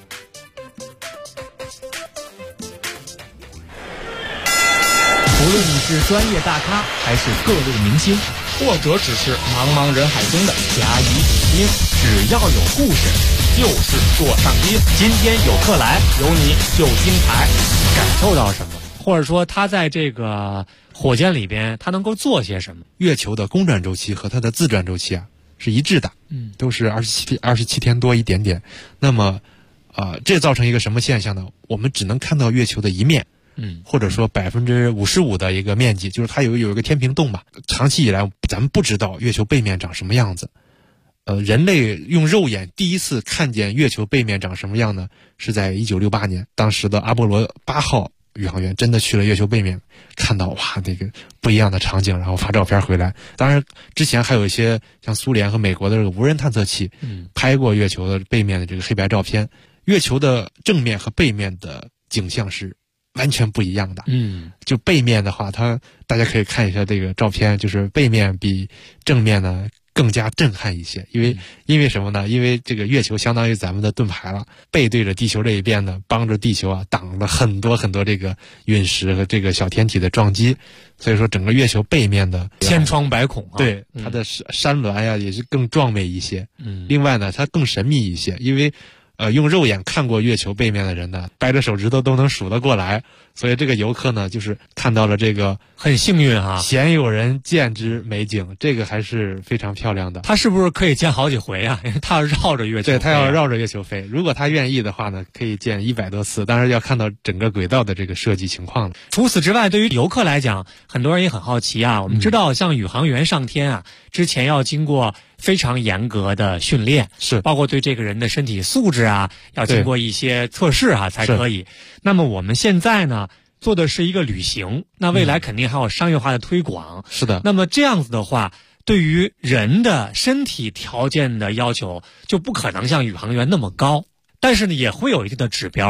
无论你是专业大咖，还是各路明星，或者只是茫茫人海中的甲乙丙丁，只要有故事，就是座上宾。今天有客来，有你就精彩。 感受到什么？或者说他在这个火箭里边，他能够做些什么？ 月球的公转周期和它的自转周期啊是一致的，都是27天多一点点。那么，这造成一个什么现象呢？我们只能看到月球的一面。或者说55%的一个面积，就是它有一个天平洞吧。长期以来，咱们不知道月球背面长什么样子。人类用肉眼第一次看见月球背面长什么样呢？是在1968年，当时的阿波罗8号宇航员真的去了月球背面，看到哇那个不一样的场景，然后发照片回来。当然，之前还有一些像苏联和美国的这个无人探测器，拍过月球的背面的这个黑白照片。月球的正面和背面的景象是完全不一样的。就背面的话，大家可以看一下这个照片，就是背面比正面呢更加震撼一些。因为什么呢？因为这个月球相当于咱们的盾牌了，背对着地球这一边呢，帮着地球啊挡了很多很多这个陨石和这个小天体的撞击。所以说整个月球背面的千疮百孔啊， 对，它的山峦呀也是更壮美一些。另外呢，它更神秘一些，因为用肉眼看过月球背面的人呢，掰着手指头都能数得过来。所以这个游客呢，就是看到了这个很幸运啊， 鲜有人见之美景，这个还是非常漂亮的。 他是不是可以见好几回啊？因为他要绕着月球飞， 对，他要绕着月球飞。如果他愿意的话呢，可以见100多次，当然要看到整个轨道的这个设计情况了。 除此之外，对于游客来讲，很多人也很好奇啊。我们知道，像宇航员上天啊，之前要经过非常严格的训练， 是包括对这个人的身体素质啊，要经过一些测试啊才可以。那么我们现在呢，做的是一个旅行，那未来肯定还有商业化的推广。 是的。 那么这样子的话，对于人的身体条件的要求就不可能像宇航员那么高，但是呢，也会有一定的指标吧。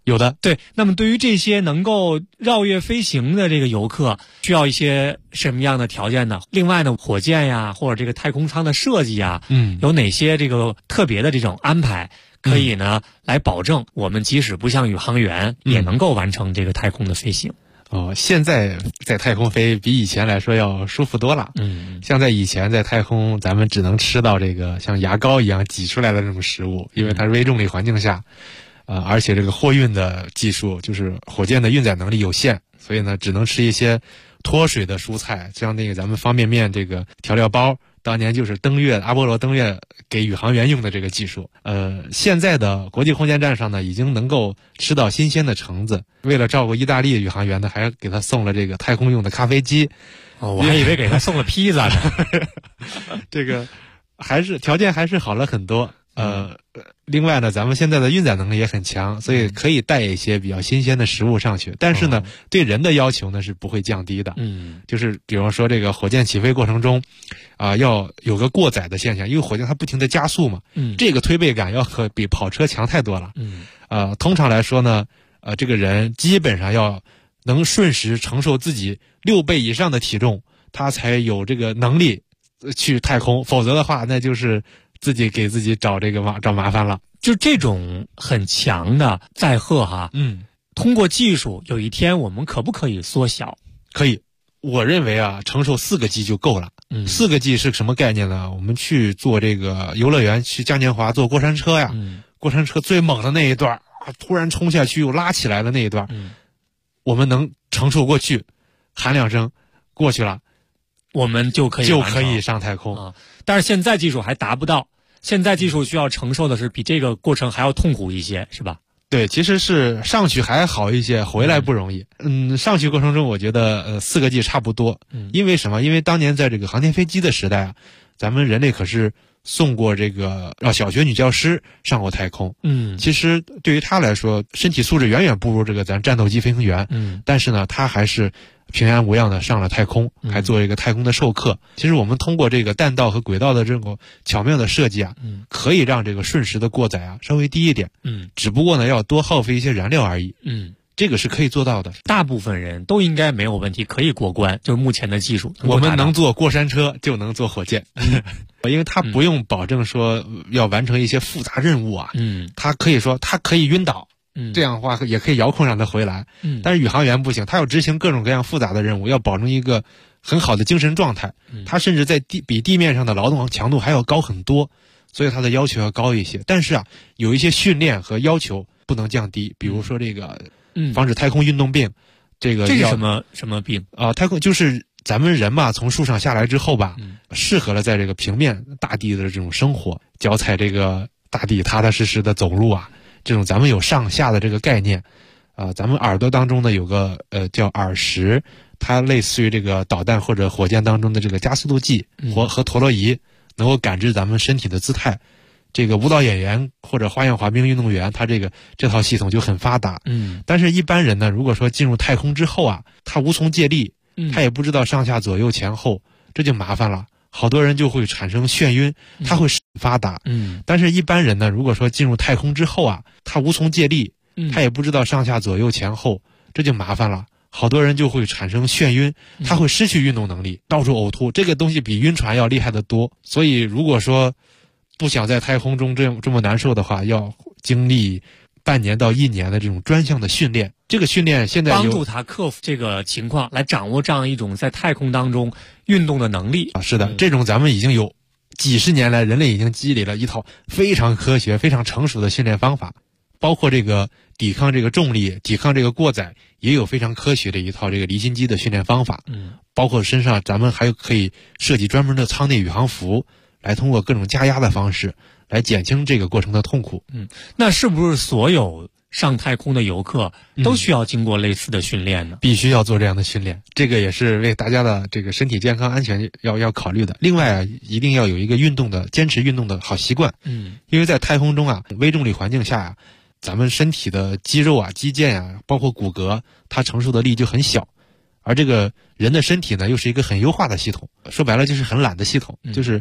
有的。 对，那么对于这些能够绕月飞行的这个游客，需要一些什么样的条件呢？另外呢，火箭呀，或者这个太空舱的设计呀，有哪些这个特别的这种安排，可以呢来保证我们即使不像宇航员，也能够完成这个太空的飞行。 现在在太空飞比以前来说要舒服多了。像在以前在太空，咱们只能吃到这个像牙膏一样挤出来的这种食物，因为它是微重力环境下，而且这个货运的技术就是火箭的运载能力有限，所以呢只能吃一些脱水的蔬菜，像那个咱们方便面这个调料包，当年就是阿波罗登月给宇航员用的这个技术。现在的国际空间站上呢，已经能够吃到新鲜的橙子。为了照顾意大利宇航员呢，还给他送了这个太空用的咖啡机。 我还以为给他送了披萨呢。 这个条件还是好了很多。另外呢，咱们现在的运载能力也很强，所以可以带一些比较新鲜的食物上去。但是呢，对人的要求呢是不会降低的。就是比方说这个火箭起飞过程中，要有个过载的现象，因为火箭它不停的加速嘛。这个推背感要比跑车强太多了。通常来说呢，这个人基本上要能瞬时承受自己6倍以上的体重，他才有这个能力去太空，否则的话那就是自己给自己找麻烦了。 就这种很强的载荷哈，通过技术，有一天我们可不可以缩小？ 可以，我认为承受4个 G 就够了。4个 G 是什么概念呢？我们去做这个游乐园，去嘉年华坐过山车呀，过山车最猛的那一段，突然冲下去又拉起来的那一段，我们能承受过去，喊2声过去了， 我们就可以上太空。 但是现在技术还达不到，现在技术需要承受的是比这个过程还要痛苦一些，是吧？ 对，其实是上去还好一些，回来不容易。上去过程中我觉得4个 G 差不多。因为什么？因为当年在这个航天飞机的时代咱们人类可是送过这个小学女教师上过太空。其实对于她来说，身体素质远远不如这个咱战斗机飞行员。但是呢，她还是平安无恙的上了太空，还做一个太空的授课。其实我们通过这个弹道和轨道的这种巧妙的设计可以让这个瞬时的过载稍微低一点。只不过呢要多耗费一些燃料而已。这个是可以做到的， 大部分人都应该没有问题，可以过关。就是目前的技术， 我们能坐过山车就能坐火箭。因为它不用保证说要完成一些复杂任务它可以说它可以晕倒。这样的话也可以遥控让它回来。但是宇航员不行，他要执行各种各样复杂的任务，要保证一个很好的精神状态。他甚至在比地面上的劳动强度还要高很多，所以他的要求要高一些。但是有一些训练和要求不能降低，比如说这个防止太空运动病。这是什么病太空就是咱们人嘛，从树上下来之后吧，适合了在这个平面大地的这种生活，脚踩这个大地踏踏实实的走路这种咱们有上下的这个概念。咱们耳朵当中呢有个叫耳石，它类似于这个导弹或者火箭当中的这个加速度计和陀螺仪，能够感知咱们身体的姿态。这个舞蹈演员或者花样滑冰运动员，他这套系统就很发达。但是一般人呢，如果说进入太空之后他无从借力，他也不知道上下左右前后，这就麻烦了。好多人就会产生眩晕，他会发达。但是一般人呢，如果说进入太空之后他无从借力，他也不知道上下左右前后，这就麻烦了。好多人就会产生眩晕，他会失去运动能力，到处呕吐。这个东西比晕船要厉害得多。所以如果说不想在太空中这么难受的话，要经历半年到1年的这种专项的训练。这个训练现在帮助他克服这个情况，来掌握这样一种在太空当中运动的能力。 是的，这种咱们已经有几十年来人类已经积累了一套非常科学非常成熟的训练方法。包括这个抵抗这个重力，抵抗这个过载，也有非常科学的一套这个离心机的训练方法。包括身上咱们还可以设计专门的舱内宇航服，来通过各种加压的方式来减轻这个过程的痛苦。 那是不是所有上太空的游客都需要经过类似的训练呢？ 必须要做这样的训练，这个也是为大家的这个身体健康安全要考虑的。另外一定要有一个坚持运动的好习惯。因为在太空中微重力环境下咱们身体的肌肉肌腱包括骨骼，它承受的力就很小。而这个人的身体呢，又是一个很优化的系统，说白了就是很懒的系统，就是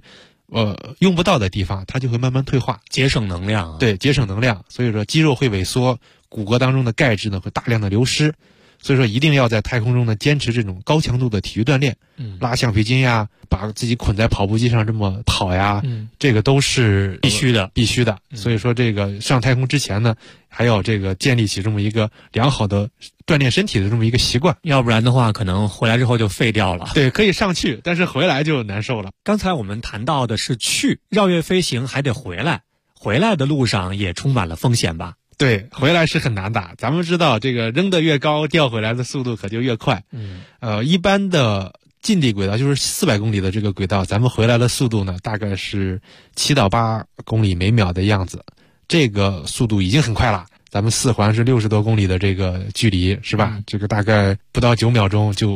用不到的地方它就会慢慢退化， 节省能量。 对，节省能量，所以说肌肉会萎缩， 骨骼当中的钙质呢会大量的流失，所以说一定要在太空中呢坚持这种高强度的体育锻炼，拉橡皮筋呀，把自己捆在跑步机上这么跑呀，这个都是必须的。 所以说这个上太空之前呢，还要这个建立起这么一个良好的锻炼身体的这么一个习惯， 要不然的话可能回来之后就废掉了。 对，可以上去，但是回来就难受了。 刚才我们谈到的是去绕月飞行，还得回来，回来的路上也充满了风险吧？ 对，回来是很难的。咱们知道这个扔得越高，掉回来的速度可就越快。一般的近地轨道就是400公里的这个轨道，咱们回来的速度呢大概是7到8公里每秒的样子，这个速度已经很快了。咱们4环是60多公里的这个距离，是吧？这个大概不到9秒钟就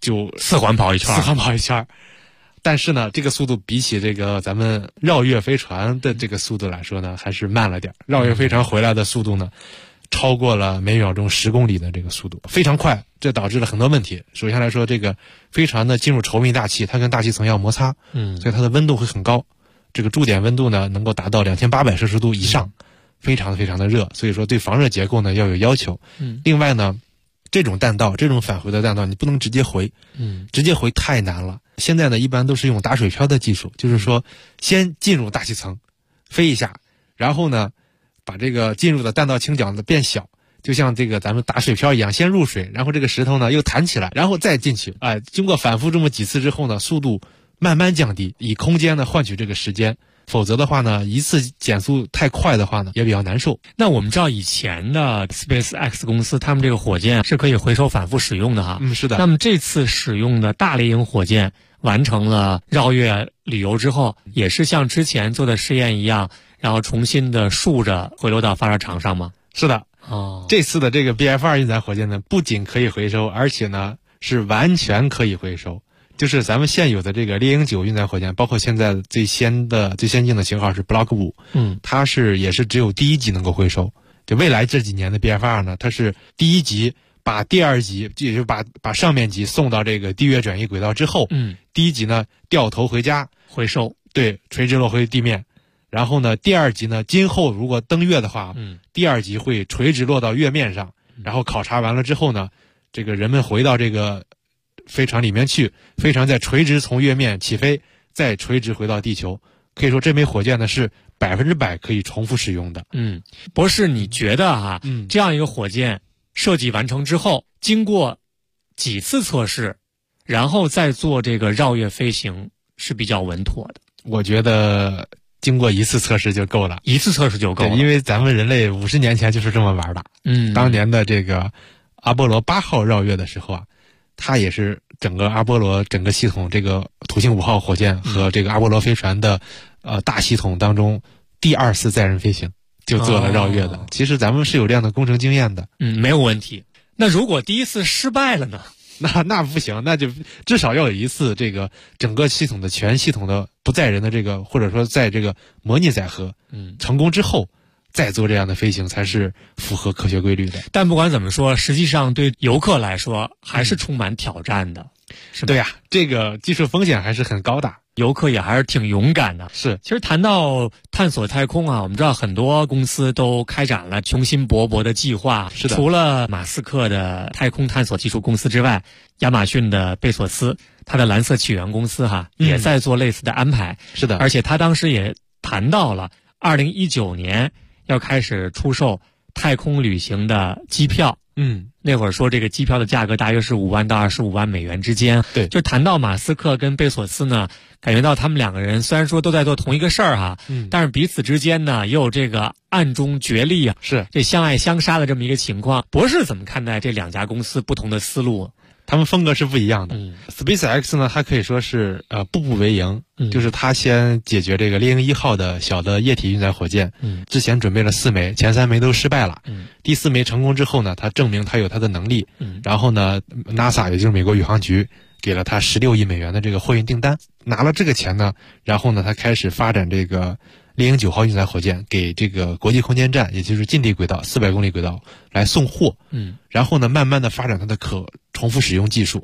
4环跑一圈。 但是呢，这个速度比起这个咱们绕月飞船的这个速度来说呢，还是慢了点。绕月飞船回来的速度呢，超过了每秒钟10公里的这个速度，非常快，这导致了很多问题。首先来说，这个飞船呢进入稠密大气，它跟大气层要摩擦，所以它的温度会很高，这个驻点温度呢能够达到2800摄氏度以上，非常非常的热，所以说对防热结构呢要有要求。另外呢，这种弹道，这种返回的弹道你不能直接回，直接回太难了。现在呢一般都是用打水漂的技术，就是说先进入大气层飞一下，然后呢把这个进入的弹道倾角呢变小，就像这个咱们打水漂一样，先入水，然后这个石头呢又弹起来，然后再进去。经过反复这么几次之后呢，速度慢慢降低，以空间呢换取这个时间。否则的话呢，一次减速太快的话呢，也比较难受。 那我们知道以前的 SpaceX 公司，他们这个火箭是可以回收反复使用的哈。 是的。 那么这次使用的大猎鹰火箭完成了绕月旅游之后，也是像之前做的试验一样，然后重新的竖着回流到发射场上吗？ 是的。这次的这个 BF2 运载火箭呢，不仅可以回收，而且呢是完全可以回收。就是咱们现有的这个猎鹰9运载火箭，包括现在最先进的型号是 Block 5，它也是只有第1级能够回收。就未来这几年的 BF2 呢，它是第1级把第2级，也就是把上面级送到这个低月转移轨道之后，第1级呢掉头回家回收， 对，垂直落回地面。然后呢，第2级呢，今后如果登月的话，第2级会垂直落到月面上，然后考察完了之后呢，这个人们回到这个飞船里面去，飞船再垂直从月面起飞，再垂直回到地球。可以说这枚火箭呢是100%可以重复使用的。 博士，你觉得这样一个火箭设计完成之后，经过几次测试，然后再做这个绕月飞行是比较稳妥的？ 我觉得经过1次测试就够了。 1次测试就够了， 因为咱们人类50年前就是这么玩的。当年的这个阿波罗8号绕月的时候啊，它也是整个阿波罗整个系统，这个土星5号火箭和这个阿波罗飞船的大系统当中第2次载人飞行就做了绕月的。其实咱们是有这样的工程经验的。 没有问题。那如果第1次失败了呢？ 那不行，那就至少要有1次这个整个系统的全系统的不载人的这个，或者说在这个模拟载荷成功之后，再做这样的飞行才是符合科学规律的。 但不管怎么说，实际上对游客来说还是充满挑战的，是吧？ 对呀，这个技术风险还是很高的， 游客也还是挺勇敢的。 是， 其实谈到探索太空啊，我们知道很多公司都开展了雄心勃勃的计划。 是的， 除了马斯克的太空探索技术公司之外，亚马逊的贝索斯，他的蓝色起源公司也在做类似的安排。 是的， 而且他当时也谈到了2019年要开始出售太空旅行的机票。那会儿说这个机票的价格大约是5万到25万美元之间。 对， 就谈到马斯克跟贝索斯呢，感觉到他们2个人虽然说都在做同一个事儿但是彼此之间呢也有这个暗中角力啊， 是这相爱相杀的这么一个情况。博士怎么看待这2家公司不同的思路？ 他们风格是不一样的。SpaceX 呢，它可以说是步步为营，就是它先解决这个猎鹰1号的小的液体运载火箭，之前准备了4枚，前3枚都失败了，第4枚成功之后呢，它证明它有它的能力，然后呢 NASA 也就是美国宇航局给了它16亿美元的这个货运订单，拿了这个钱呢，然后呢它开始发展这个猎鹰9号运载火箭，给这个国际空间站，也就是近地轨道400公里轨道来送货，然后呢慢慢的发展它的可重复使用技术。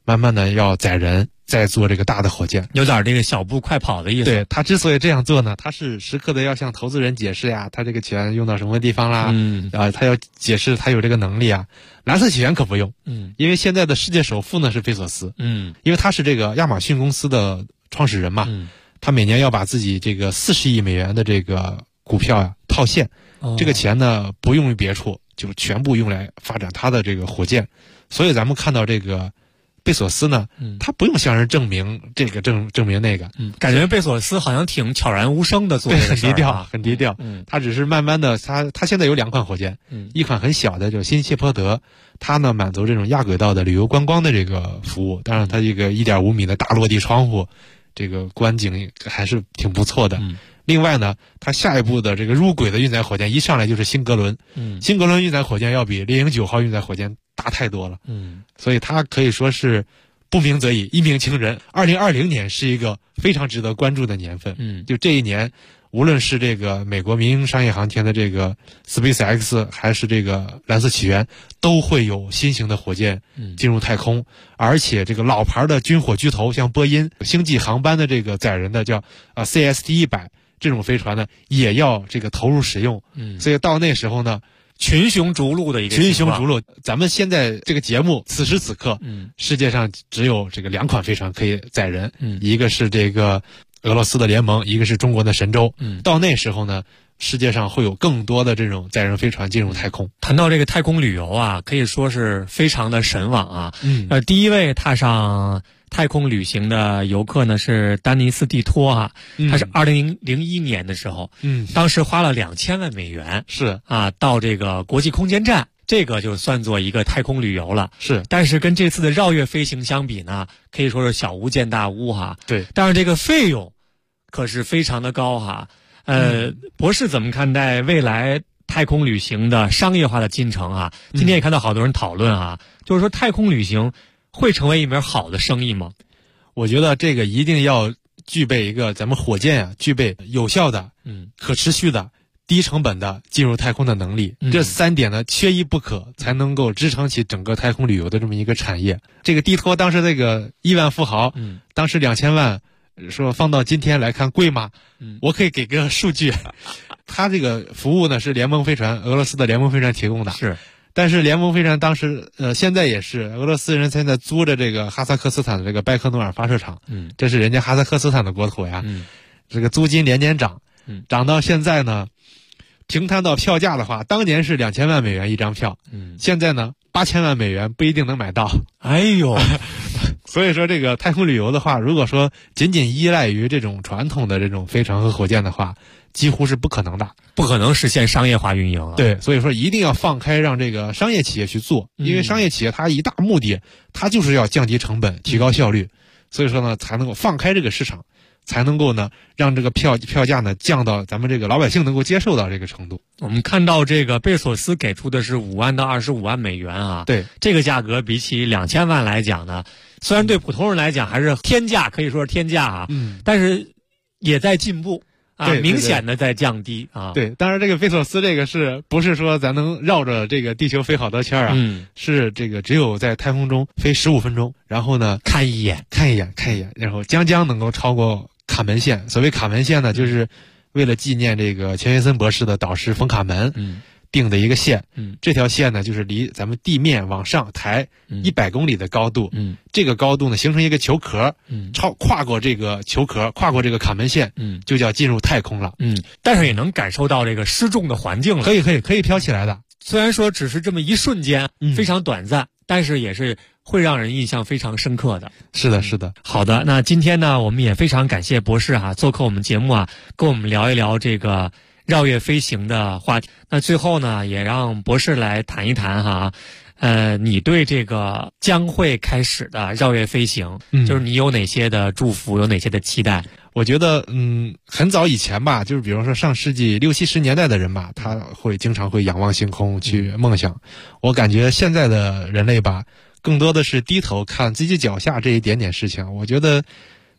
慢慢的要载人，再做这个大的火箭， 有点这个小步快跑的意思。 对，他之所以这样做呢，他是时刻的要向投资人解释呀，他这个钱用到什么地方啦，他要解释他有这个能力啊。蓝色起源可不用，因为现在的世界首富呢是贝索斯，因为他是这个亚马逊公司的创始人嘛，他每年要把自己这个40亿美元的这个股票呀套现，这个钱呢不用于别处，就全部用来发展他的这个火箭。所以咱们看到这个贝索斯呢，他不用向人证明这个证明那个， 感觉贝索斯好像挺悄然无声的做这个事儿， 很低调，他只是慢慢的，他现在有2款火箭，一款很小的叫新谢泼德，它呢满足这种亚轨道的旅游观光的这个服务，当然它这个1.5米的大落地窗户，这个观景还是挺不错的。另外呢，它下一步的这个入轨的运载火箭一上来就是新格伦，新格伦运载火箭要比猎鹰9号运载火箭大太多了，所以它可以说是不鸣则已，一鸣惊人。2020年是一个非常值得关注的年份，就这一年，无论是这个美国民营商业航天的这个 SpaceX， 还是这个蓝色起源，都会有新型的火箭进入太空，而且这个老牌的军火巨头，像波音星际航班的这个载人的叫CST-100。这种飞船呢，也要这个投入使用，所以到那时候呢， 群雄逐鹿的一个群雄逐鹿。咱们现在这个节目此时此刻，世界上只有这个2款飞船可以载人，一个是这个俄罗斯的联盟，一个是中国的神舟。到那时候呢，世界上会有更多的这种载人飞船进入太空。 谈到这个太空旅游啊，可以说是非常的神往啊。第一位踏上太空旅行的游客呢是丹尼斯蒂托啊，他是2001年的时候，当时花了2000万美元， 是啊，到这个国际空间站，这个就算作一个太空旅游了。 是， 但是跟这次的绕月飞行相比呢，可以说是小巫见大巫哈。 对， 但是这个费用可是非常的高哈。博士怎么看待未来太空旅行的商业化的进程啊？今天也看到好多人讨论啊，就是说太空旅行会成为一门好的生意吗？ 我觉得这个一定要具备一个咱们火箭啊，具备有效的、可持续的、低成本的进入太空的能力。这3点呢，缺一不可，才能够支撑起整个太空旅游的这么一个产业。这个蒂托当时这个亿万富豪，当时2000万，说放到今天来看贵吗？我可以给个数据，他这个服务呢是联盟飞船，俄罗斯的联盟飞船提供的。 是。 但是联盟飞船当时现在也是俄罗斯人现在租着这个哈萨克斯坦的这个拜科努尔发射场，这是人家哈萨克斯坦的国土呀，这个租金连年涨，涨到现在呢，平摊到票价的话，当年是2000万美元一张票，现在呢8000万美元不一定能买到。 哎呦， 所以说这个太空旅游的话，如果说仅仅依赖于这种传统的这种飞船和火箭的话，几乎是不可能的， 不可能实现商业化运营啊。 对，所以说一定要放开，让这个商业企业去做，因为商业企业它一大目的，它就是要降低成本、提高效率，所以说呢，才能够放开这个市场，才能够呢让这个票价呢降到咱们这个老百姓能够接受到这个程度。 我们看到这个贝索斯给出的是5万到25万美元啊， 对， 这个价格比起2000万来讲呢，虽然对普通人来讲还是天价，可以说是天价啊，但是也在进步。啊，明显的在降低啊。 对，当然这个贝索斯这个是不是说咱能绕着这个地球飞好多圈啊？是这个只有在太空中飞15分钟，然后呢看一眼， 然后将能够超过卡门线。所谓卡门线呢，就是为了纪念这个钱学森博士的导师冯卡门。定的一个线，这条线呢就是离咱们地面往上抬100公里的高度，这个高度呢形成一个球壳，跨过这个球壳，跨过这个卡门线，就叫进入太空了。 但是也能感受到这个失重的环境了， 可以飘起来的。 虽然说只是这么一瞬间，非常短暂，但是也是会让人印象非常深刻的。 是的，是的。 好的，那今天呢，我们也非常感谢博士做客我们节目跟我们聊一聊这个绕月飞行的话题。那最后呢，也让博士来谈一谈你对这个将会开始的绕月飞行，就是你有哪些的祝福，有哪些的期待？ 我觉得，很早以前吧，就是比如说上世纪60、70年代的人吧，他会经常会仰望星空去梦想。我感觉现在的人类吧，更多的是低头看自己脚下这一点点事情。我觉得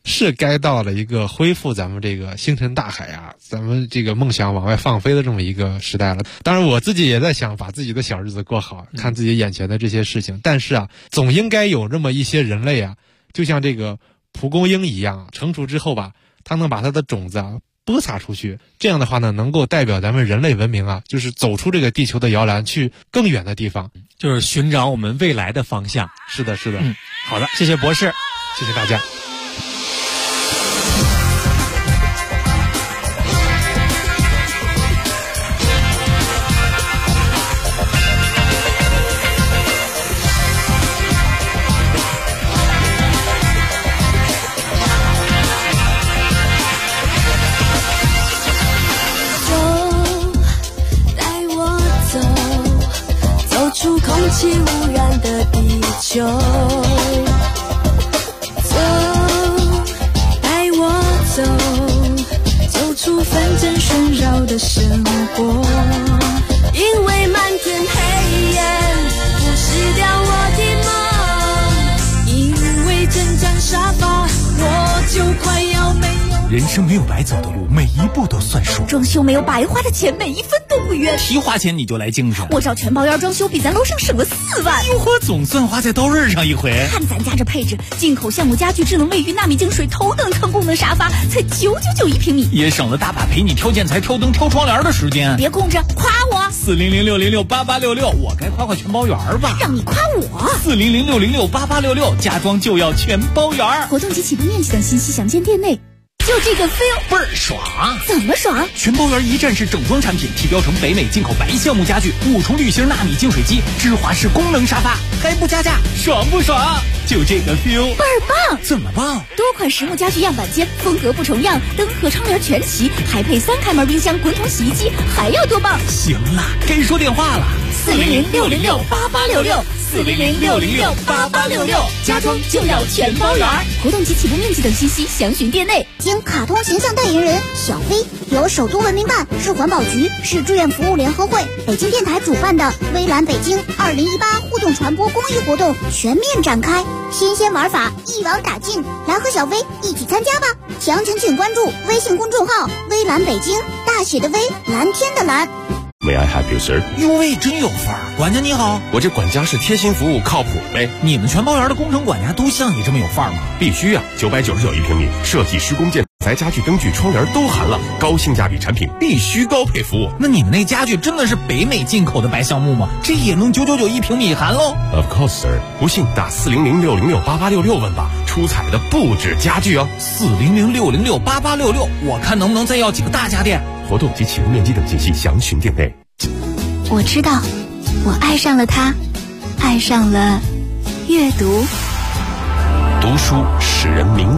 是该到了一个恢复咱们这个星辰大海啊，咱们这个梦想往外放飞的这么一个时代了。当然我自己也在想把自己的小日子过好，看自己眼前的这些事情，但是啊，总应该有这么一些人类啊，就像这个蒲公英一样，成熟之后吧，它能把它的种子啊播撒出去，这样的话呢，能够代表咱们人类文明啊，就是走出这个地球的摇篮，去更远的地方， 就是寻找我们未来的方向。 是的，是的。 好的，谢谢博士， 谢谢大家。 出空气污染的地球，走，带我走，走出纷争喧扰的生活。因为漫天黑夜不熄掉我的梦，因为整张沙发我就快要没有。 人生没有白走的路，每一步都算数。 装修没有白花的钱，每一分都不冤。 提花钱你就来精神， 我找全包烟装修比咱楼上省了4万。 哟呵，总算花在刀刃上一回。 看咱家这配置，进口橡木家具、智能卫浴、纳米净水、头等舱功能沙发，才999一平米， 也省了大把陪你挑建材、挑灯、挑窗帘的时间。 别空着，夸我 ！40060688866，我该夸夸全包圆吧？ 让你夸我 ！40060688866，家装就要全包圆。 活动及起步面积等信息详见店内。就这个 feel 倍儿爽！ 怎么爽？ 全包圆一站式整装产品，提标成北美进口白橡木家具，5重滤芯纳米净水机，芝华士功能沙发，还不加价，爽不爽？就这个 feel 倍儿棒！ 怎么棒？ 多款实木家具样板间，风格不重样，灯和窗帘全齐，还配3开门冰箱、滚筒洗衣机，还要多棒？ 行了，该说电话了 ，40060688866，40060688866，家装就要全包圆。活动及起步面积等信息详询店内。 经卡通形象代言人小飞，由首都文明办、市环保局、市志愿服务联合会、北京电台主办的微蓝北京2018互动传播公益活动全面展开，新鲜玩法一网打尽，来和小飞一起参加吧！详情请关注微信公众号微蓝北京，大写的微，蓝天的蓝。 May I help you, sir？ 哟喂，真有范儿！管家你好， 我这管家是贴心服务，靠谱呗。 你们全包圆的工程管家都像你这么有范儿吗？ 必须啊！999一平米，设计、施工、建材、家具、灯具、窗帘都含了，高性价比产品，必须高配服务。 那你们那家具真的是北美进口的白橡木吗？这也能999一平米含喽 ？Of course, sir。不信打40060688866问吧，出彩的不止家具哦。 40060688866，我看能不能再要几个大家电。 活动及起步面积等信息详询店内。 我知道，我爱上了它，爱上了阅读。 读书使人明